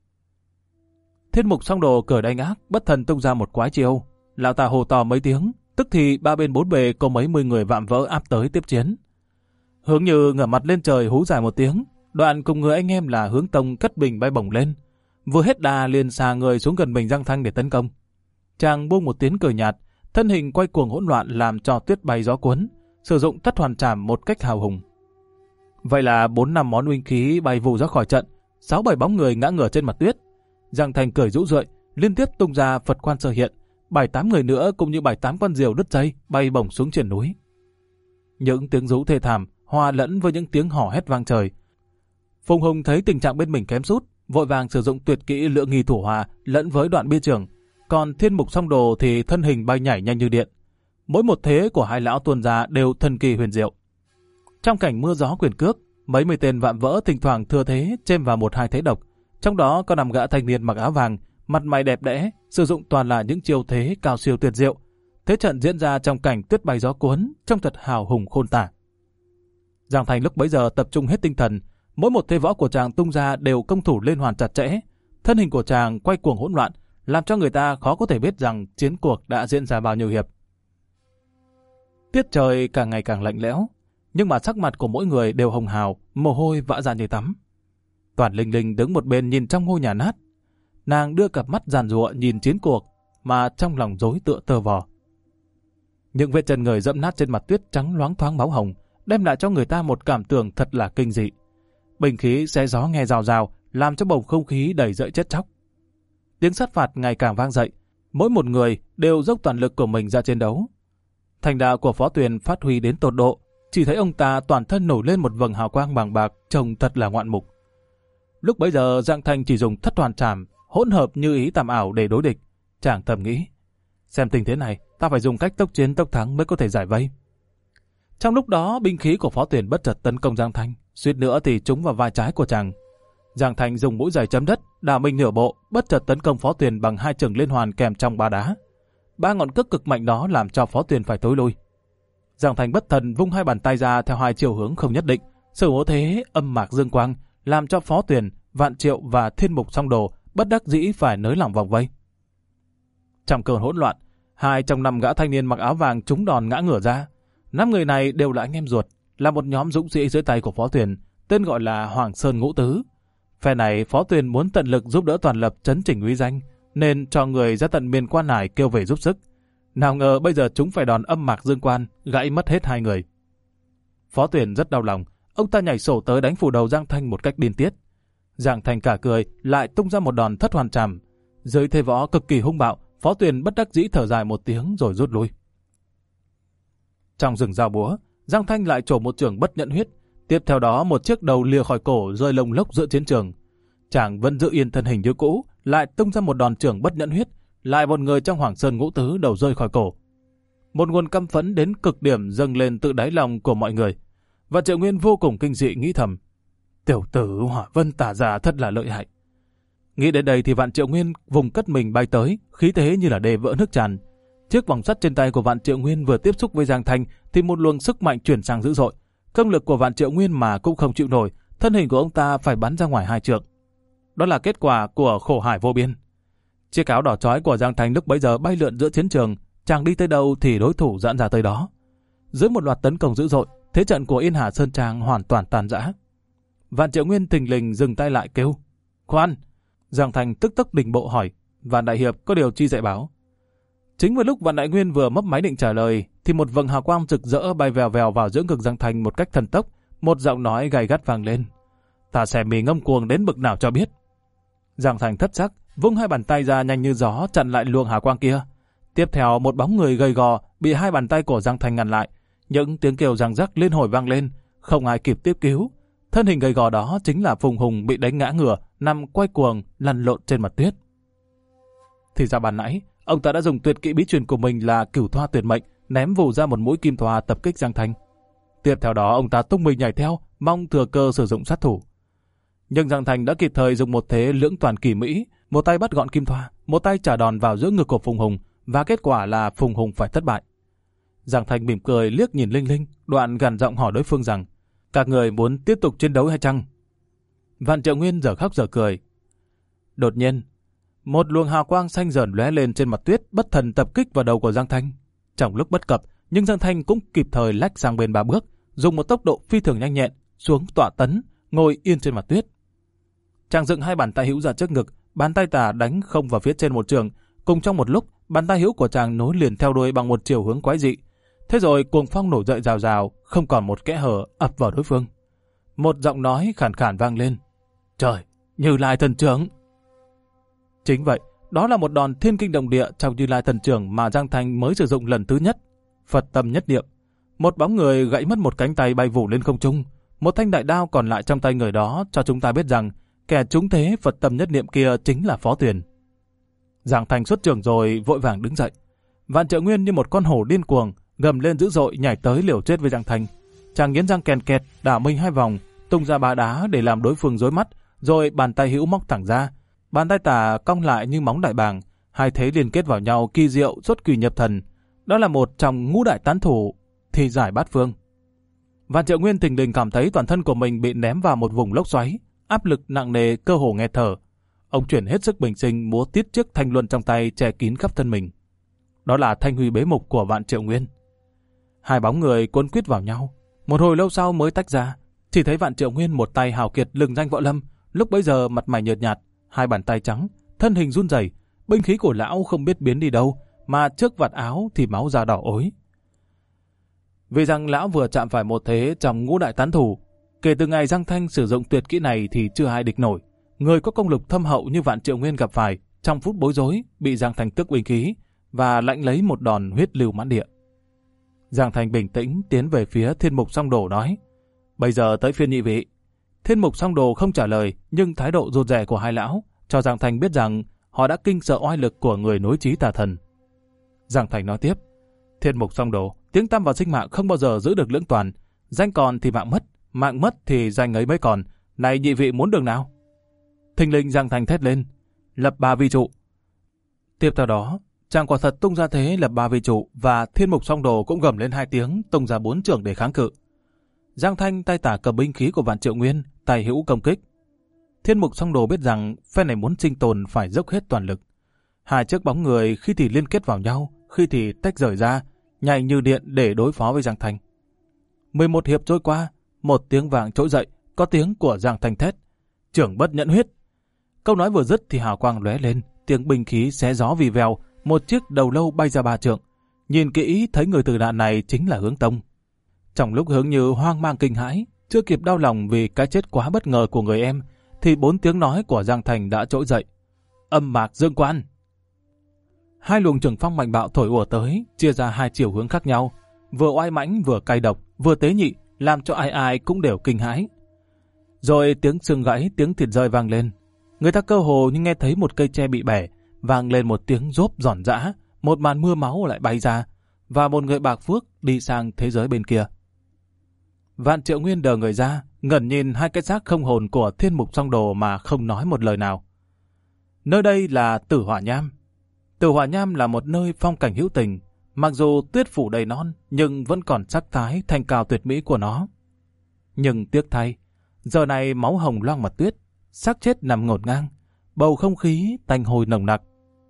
Speaker 1: Thiên Mục Song Đồ cười đánh ác, bất thần tung ra một quái chiêu, lão ta hô to mấy tiếng, tức thì ba bên bốn bề có mấy mươi người vạm vỡ áp tới tiếp chiến. Hướng Như ngửa mặt lên trời hú dài một tiếng, đoạn cùng người anh em là Hướng Tông cất bình bay bổng lên, vừa hết đà liền xà người xuống gần mình Giang Thanh để tấn công. Chàng buông một tiếng cười nhạt, thân hình quay cuồng hỗn loạn làm cho tuyết bay gió cuốn, sử dụng Thất Hoàn Trảm một cách hào hùng. Vậy là bốn năm món uy khí bay vù ra khỏi trận, sáu bảy bóng người ngã ngửa trên mặt tuyết. Giang Thanh cười rũ rượi, liên tiếp tung ra Phật Quan Sơ Hiện, bảy tám người nữa cũng như bảy tám con diều đứt dây bay bổng xuống triển núi. Những tiếng rú thê thảm hòa lẫn với những tiếng hò hét vang trời. Phùng Hùng thấy tình trạng bên mình kém sút, vội vàng sử dụng tuyệt kỹ Lượng Nghi Thủ Hòa lẫn với đoạn bia trường, còn Thiên Mục Song Đồ thì thân hình bay nhảy nhanh như điện. Mỗi một thế của hai lão tuôn ra đều thần kỳ huyền diệu. Trong cảnh mưa gió quyền cước, mấy mươi tên vạm vỡ thỉnh thoảng thừa thế chêm vào một hai thế độc, trong đó có năm gã thanh niên mặc áo vàng, mặt mày đẹp đẽ, sử dụng toàn là những chiêu thế cao siêu tuyệt diệu. Thế trận diễn ra trong cảnh tuyết bay gió cuốn, trông thật hào hùng khôn tả. Giang Thành lúc bấy giờ tập trung hết tinh thần, mỗi một thế võ của chàng tung ra đều công thủ liên hoàn chặt chẽ, thân hình của chàng quay cuồng hỗn loạn, làm cho người ta khó có thể biết rằng chiến cuộc đã diễn ra bao nhiêu hiệp. Tiết trời càng ngày càng lạnh lẽo, nhưng mà sắc mặt của mỗi người đều hồng hào, mồ hôi vã ra như tắm. Toàn Linh Linh đứng một bên nhìn trong ngôi nhà nát, nàng đưa cặp mắt giàn giụa nhìn chiến cuộc, mà trong lòng rối tựa tơ vò. Những vết chân người dẫm nát trên mặt tuyết trắng loáng thoáng máu hồng, đem lại cho người ta một cảm tưởng thật là kinh dị. Bình khí xé gió nghe rào rào, làm cho bầu không khí đầy dậy chết chóc. Tiếng sát phạt ngày càng vang dậy, Mỗi một người đều dốc toàn lực của mình ra chiến đấu. Thành đạo của Phó Tuyền phát huy đến tột độ, chỉ thấy ông ta toàn thân nổi lên một vầng hào quang bàng bạc, trông thật là ngoạn mục. Lúc bấy giờ Giang Thanh chỉ dùng thất hoàn trảm, hỗn hợp như ý tàm ảo để đối địch. Chàng thầm nghĩ, xem tình thế này, ta phải dùng cách tốc chiến tốc thắng mới có thể giải vây. Trong lúc đó, binh khí của Phó Tuyền bất chợt tấn công Giang Thanh, suýt nữa thì trúng vào vai trái của chàng. Giang Thanh dùng mũi giày chấm đất, đảo mình nửa bộ, bất chợt tấn công Phó Tuyền bằng hai chưởng liên hoàn kèm trong ba đá. Ba ngọn cước cực mạnh đó làm cho Phó Tuyền phải tối lui. Giang Thanh bất thần vung hai bàn tay ra theo hai chiều hướng không nhất định, sử ố thế âm mạc dương quang, làm cho Phó Tuyền, Vạn Triệu và Thiên Mục Song Đồ bất đắc dĩ phải nới lỏng vòng vây. Trong cơn hỗn loạn, hai trong năm gã thanh niên mặc áo vàng trúng đòn ngã ngửa ra. Năm người này đều là anh em ruột, là một nhóm dũng sĩ dưới tay của Phó Tuyền, tên gọi là Hoàng Sơn Ngũ Tứ. Phe này Phó Tuyền muốn tận lực giúp đỡ Toàn Lập chấn chỉnh uy danh, nên cho người ra tận miền Quan Hải kêu về giúp sức. Nào ngờ bây giờ chúng phải đòn âm mạc dương quan, gãy mất hết hai người. Phó Tuyền rất đau lòng, ông ta nhảy sổ tới đánh phủ đầu Giang Thanh một cách điên tiết. Giang Thanh cả cười, lại tung ra một đòn thất hoàn trảm. Dưới thế võ cực kỳ hung bạo, Phó Tuyền bất đắc dĩ thở dài một tiếng rồi rút lui. Trong rừng dao búa, Giang Thanh lại trổ một chưởng bất nhận huyết. Tiếp theo đó một chiếc đầu lìa khỏi cổ rơi lông lốc giữa chiến trường. Chàng vẫn giữ yên thân hình như cũ, lại tung ra một đòn chưởng bất nhận huyết, lại một người trong Hoàng Sơn Ngũ Tứ đầu rơi khỏi cổ. Một nguồn căm phẫn đến cực điểm dâng lên tự đáy lòng của mọi người. Và Triệu Nguyên vô cùng kinh dị nghĩ thầm, tiểu tử Hỏa Vân Tả Giả thật là lợi hại. Nghĩ đến đây thì Vạn Triệu Nguyên vùng cất mình bay tới, khí thế như là đê vỡ nước tràn. Chiếc vòng sắt trên tay của Vạn Triệu Nguyên vừa tiếp xúc với Giang Thanh thì một luồng sức mạnh chuyển sang dữ dội. Công lực của Vạn Triệu Nguyên mà cũng không chịu nổi, thân hình của ông ta phải bắn ra ngoài hai trượng. Đó là kết quả của khổ hải vô biên. Chiếc áo đỏ chói của Giang Thanh lúc bấy giờ bay lượn giữa chiến trường, chàng đi tới đâu thì đối thủ giãn ra tới đó. Dưới một loạt tấn công dữ dội, thế trận của Yên Hà Sơn Trang hoàn toàn tan rã. Vạn Triệu Nguyên thình lình dừng tay lại kêu, khoan! Giang Thanh tức tốc đình bộ hỏi, Vạn Đại Hiệp có điều chi dạy báo? Chính vào lúc Vạn Đại Nguyên vừa mấp máy định trả lời, thì một vầng hào quang rực rỡ bay vèo vèo vào giữa ngực Giang Thanh một cách thần tốc, một giọng nói gay gắt vang lên, ta xem mì ngông cuồng đến bực nào cho biết. Giang Thanh thất sắc, vung hai bàn tay ra nhanh như gió chặn lại luồng hào quang kia. Tiếp theo một bóng người gầy gò bị hai bàn tay của Giang Thanh ngăn lại, những tiếng kêu răng rắc liên hồi vang lên, không ai kịp tiếp cứu. Thân hình gầy gò đó chính là Phùng Hùng bị đánh ngã ngửa, nằm quay cuồng lăn lộn trên mặt tuyết. Thì ra ban nãy ông ta đã dùng tuyệt kỹ bí truyền của mình là Cửu Thoa Tuyệt Mệnh ném vù ra một mũi kim thoa tập kích Giang Thanh. Tiếp theo đó ông ta tung mình nhảy theo, mong thừa cơ sử dụng sát thủ. Nhưng Giang Thanh đã kịp thời dùng một thế lưỡng toàn kỳ mỹ, một tay bắt gọn kim thoa, một tay trả đòn vào giữa ngực của Phùng Hùng, và kết quả là Phùng Hùng phải thất bại. Giang Thanh mỉm cười liếc nhìn Linh Linh, đoạn gằn giọng hỏi đối phương rằng, các người muốn tiếp tục chiến đấu hay chăng? Vạn Triệu Nguyên giờ khóc giờ cười. Đột nhiên, một luồng hào quang xanh dần lóe lên trên mặt tuyết, bất thần tập kích vào đầu của Giang Thanh. Trong lúc bất cập, nhưng Giang Thanh cũng kịp thời lách sang bên ba bước, dùng một tốc độ phi thường nhanh nhẹn, xuống tọa tấn, ngồi yên trên mặt tuyết. Chàng dựng hai bàn tay hữu ra trước ngực, bàn tay tả đánh không vào phía trên một trường, cùng trong một lúc, bàn tay hữu của chàng nối liền theo đuôi bằng một chiều hướng quái dị. Thế rồi cuồng phong nổi dậy rào rào, không còn một kẽ hở ập vào đối phương. Một giọng nói khàn khàn vang lên, trời, Như Lai Thần Trưởng. Chính vậy, đó là một đòn thiên kinh động địa trong Như Lai Thần Trưởng mà Giang Thanh mới sử dụng lần thứ nhất. Phật tâm nhất niệm, một bóng người gãy mất một cánh tay bay vụ lên không trung, một thanh đại đao còn lại trong tay người đó cho chúng ta biết rằng kẻ trúng thế Phật tâm nhất niệm kia chính là Phó Tuyền. Giang Thanh xuất trưởng rồi vội vàng đứng dậy. Vạn Triệu Nguyên như một con hổ điên cuồng gầm lên dữ dội nhảy tới liều chết với Giang Thanh. Chàng nghiến răng kèn kẹt đảo mình hai vòng, tung ra ba đá để làm đối phương rối mắt, rồi bàn tay hữu móc thẳng ra, bàn tay tả cong lại như móng đại bàng, hai thế liên kết vào nhau kỳ diệu xuất quỷ nhập thần. Đó là một trong ngũ đại tán thủ thì giải bát phương. Vạn Triệu Nguyên thình lình cảm thấy toàn thân của mình bị ném vào một vùng lốc xoáy, áp lực nặng nề cơ hồ nghẹt thở. Ông chuyển hết sức bình sinh múa tiết chiếc thanh luân trong tay che kín khắp thân mình. Đó là thanh huy bế mục của Vạn Triệu Nguyên. Hai bóng người cuốn quýt vào nhau, một hồi lâu sau mới tách ra. Chỉ thấy Vạn Triệu Nguyên một tay hào kiệt lừng danh võ lâm, lúc bấy giờ mặt mày nhợt nhạt, hai bàn tay trắng, thân hình run rẩy, binh khí của lão không biết biến đi đâu, mà trước vạt áo thì máu da đỏ ối. Vì rằng lão vừa chạm phải một thế trong ngũ đại tán thủ, kể từ ngày Giang Thanh sử dụng tuyệt kỹ này thì chưa ai địch nổi. Người có công lực thâm hậu như Vạn Triệu Nguyên gặp phải trong phút bối rối bị Giang Thành tước binh khí và lãnh lấy một đòn huyết lưu mãn địa. Giang Thành bình tĩnh tiến về phía Thiên Mục Song Đồ nói: Bây giờ tới phiên nhị vị. Thiên Mục Song Đồ không trả lời, nhưng thái độ rụt rè của hai lão cho Giang Thành biết rằng họ đã kinh sợ oai lực của người nối chí tà thần. Giang Thành nói tiếp: Thiên Mục Song Đồ, tiếng tăm và sinh mạng không bao giờ giữ được lưỡng toàn. Danh còn thì mạng mất, mạng mất thì danh ấy mới còn. Này nhị vị muốn đường nào? Thình lình Giang Thành thét lên: Lập ba vi trụ. Tiếp theo đó, chàng quả thật tung ra thế lập ba vi trụ, và Thiên Mục Song Đồ cũng gầm lên hai tiếng, tung ra bốn chưởng để kháng cự. Giang Thanh tay tả cầm binh khí của Vạn Triệu Nguyên, tay hữu công kích. Thiên Mục Song Đồ biết rằng phe này muốn sinh tồn phải dốc hết toàn lực. Hai chiếc bóng người khi thì liên kết vào nhau, khi thì tách rời ra, nhảy như điện để đối phó với Giang Thanh. mười một hiệp trôi qua, một tiếng vàng trỗi dậy, có tiếng của Giang Thanh thét: Trưởng bất nhẫn huyết. Câu nói vừa dứt thì hào quang lóe lên, tiếng binh khí xé gió vì vèo, một chiếc đầu lâu bay ra ba trượng. Nhìn kỹ thấy người tử nạn này chính là Hướng Tông. Trong lúc Hướng Như hoang mang kinh hãi, chưa kịp đau lòng vì cái chết quá bất ngờ của người em, thì bốn tiếng nói của Giang Thành đã trỗi dậy: Âm mạc dương quan. Hai luồng trường phong mạnh bạo thổi ùa tới, chia ra hai chiều hướng khác nhau, vừa oai mãnh vừa cay độc, vừa tế nhị, làm cho ai ai cũng đều kinh hãi. Rồi tiếng xương gãy, tiếng thịt rơi vang lên. Người ta cơ hồ như nghe thấy một cây tre bị bẻ, vang lên một tiếng rốp giòn giã, một màn mưa máu lại bay ra, và một người bạc phước đi sang thế giới bên kia. Vạn Triệu Nguyên đờ người ra, ngẩn nhìn hai cái xác không hồn của Thiên Mục Song Đồ mà không nói một lời nào. Nơi đây là Tử Hỏa Nham. Tử Hỏa Nham là một nơi phong cảnh hữu tình, mặc dù tuyết phủ đầy non nhưng vẫn còn sắc thái thanh cao tuyệt mỹ của nó. Nhưng tiếc thay, giờ này máu hồng loang mặt tuyết, xác chết nằm ngổn ngang, bầu không khí tanh hôi nồng nặc.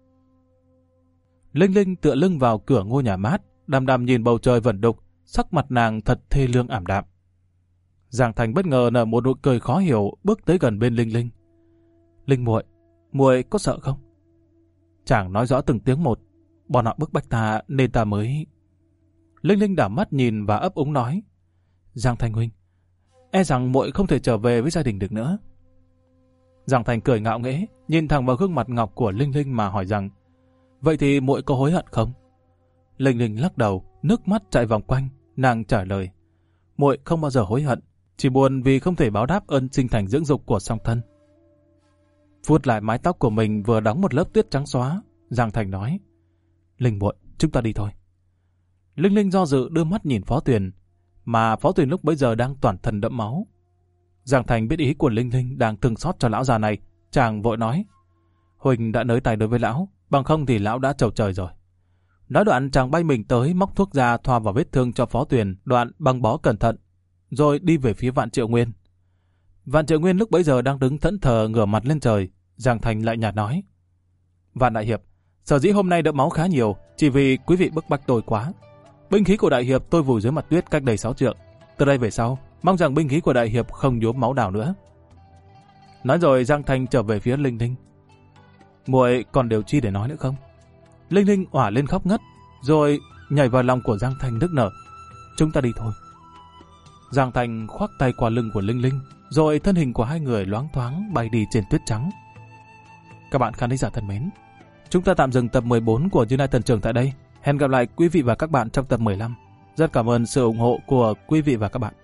Speaker 1: Linh Linh tựa lưng vào cửa ngôi nhà mát, đăm đăm nhìn bầu trời vẩn đục, sắc mặt nàng thật thê lương ảm đạm. Giang Thành bất ngờ nở một nụ cười khó hiểu, bước tới gần bên Linh Linh. Linh muội, muội có sợ không? Chàng nói rõ từng tiếng một, bọn họ bức bách ta nên ta mới... Linh Linh đảo mắt nhìn và ấp úng nói: Giang Thành huynh, e rằng muội không thể trở về với gia đình được nữa. Giang Thành cười ngạo nghễ, nhìn thẳng vào gương mặt ngọc của Linh Linh mà hỏi rằng: Vậy thì muội có hối hận không? Linh Linh lắc đầu, nước mắt chạy vòng quanh, nàng trả lời: Muội không bao giờ hối hận, chỉ buồn vì không thể báo đáp ơn sinh thành dưỡng dục của song thân. Vuốt lại mái tóc của mình vừa đóng một lớp tuyết trắng xóa, Giang Thành nói: Linh muội, chúng ta đi thôi. Linh Linh do dự đưa mắt nhìn Phó Tuyền, mà Phó Tuyền lúc bấy giờ đang toàn thân đẫm máu. Giang Thành biết ý của Linh Linh đang thương xót cho lão già này, chàng vội nói: Huỳnh đã nới tay đối với lão, bằng không thì lão đã trầu trời rồi. Nói đoạn chàng bay mình tới móc thuốc ra thoa vào vết thương cho Phó Tuyền, đoạn băng bó cẩn thận, rồi đi về phía Vạn Triệu Nguyên. Vạn Triệu Nguyên lúc bấy giờ đang đứng thẫn thờ ngửa mặt lên trời. Giang Thành lại nhạt nói: Vạn đại hiệp, sở dĩ hôm nay đẫm máu khá nhiều, chỉ vì quý vị bức bách tôi quá. Binh khí của đại hiệp tôi vùi dưới mặt tuyết cách đây sáu trượng. Từ đây về sau, mong rằng binh khí của đại hiệp không nhuốm máu đào nữa. Nói rồi Giang Thành trở về phía Linh Linh. Muội còn điều chi để nói nữa không? Linh Linh òa lên khóc ngất, rồi nhảy vào lòng của Giang Thành nức nở. Chúng ta đi thôi. Giang Thành khoác tay qua lưng của Linh Linh, rồi thân hình của hai người loáng thoáng bay đi trên tuyết trắng. Các bạn khán giả thân mến, chúng ta tạm dừng tập mười bốn của Như Lai Thần Trưởng tại đây. Hẹn gặp lại quý vị và các bạn trong tập mười lăm. Rất cảm ơn sự ủng hộ của quý vị và các bạn.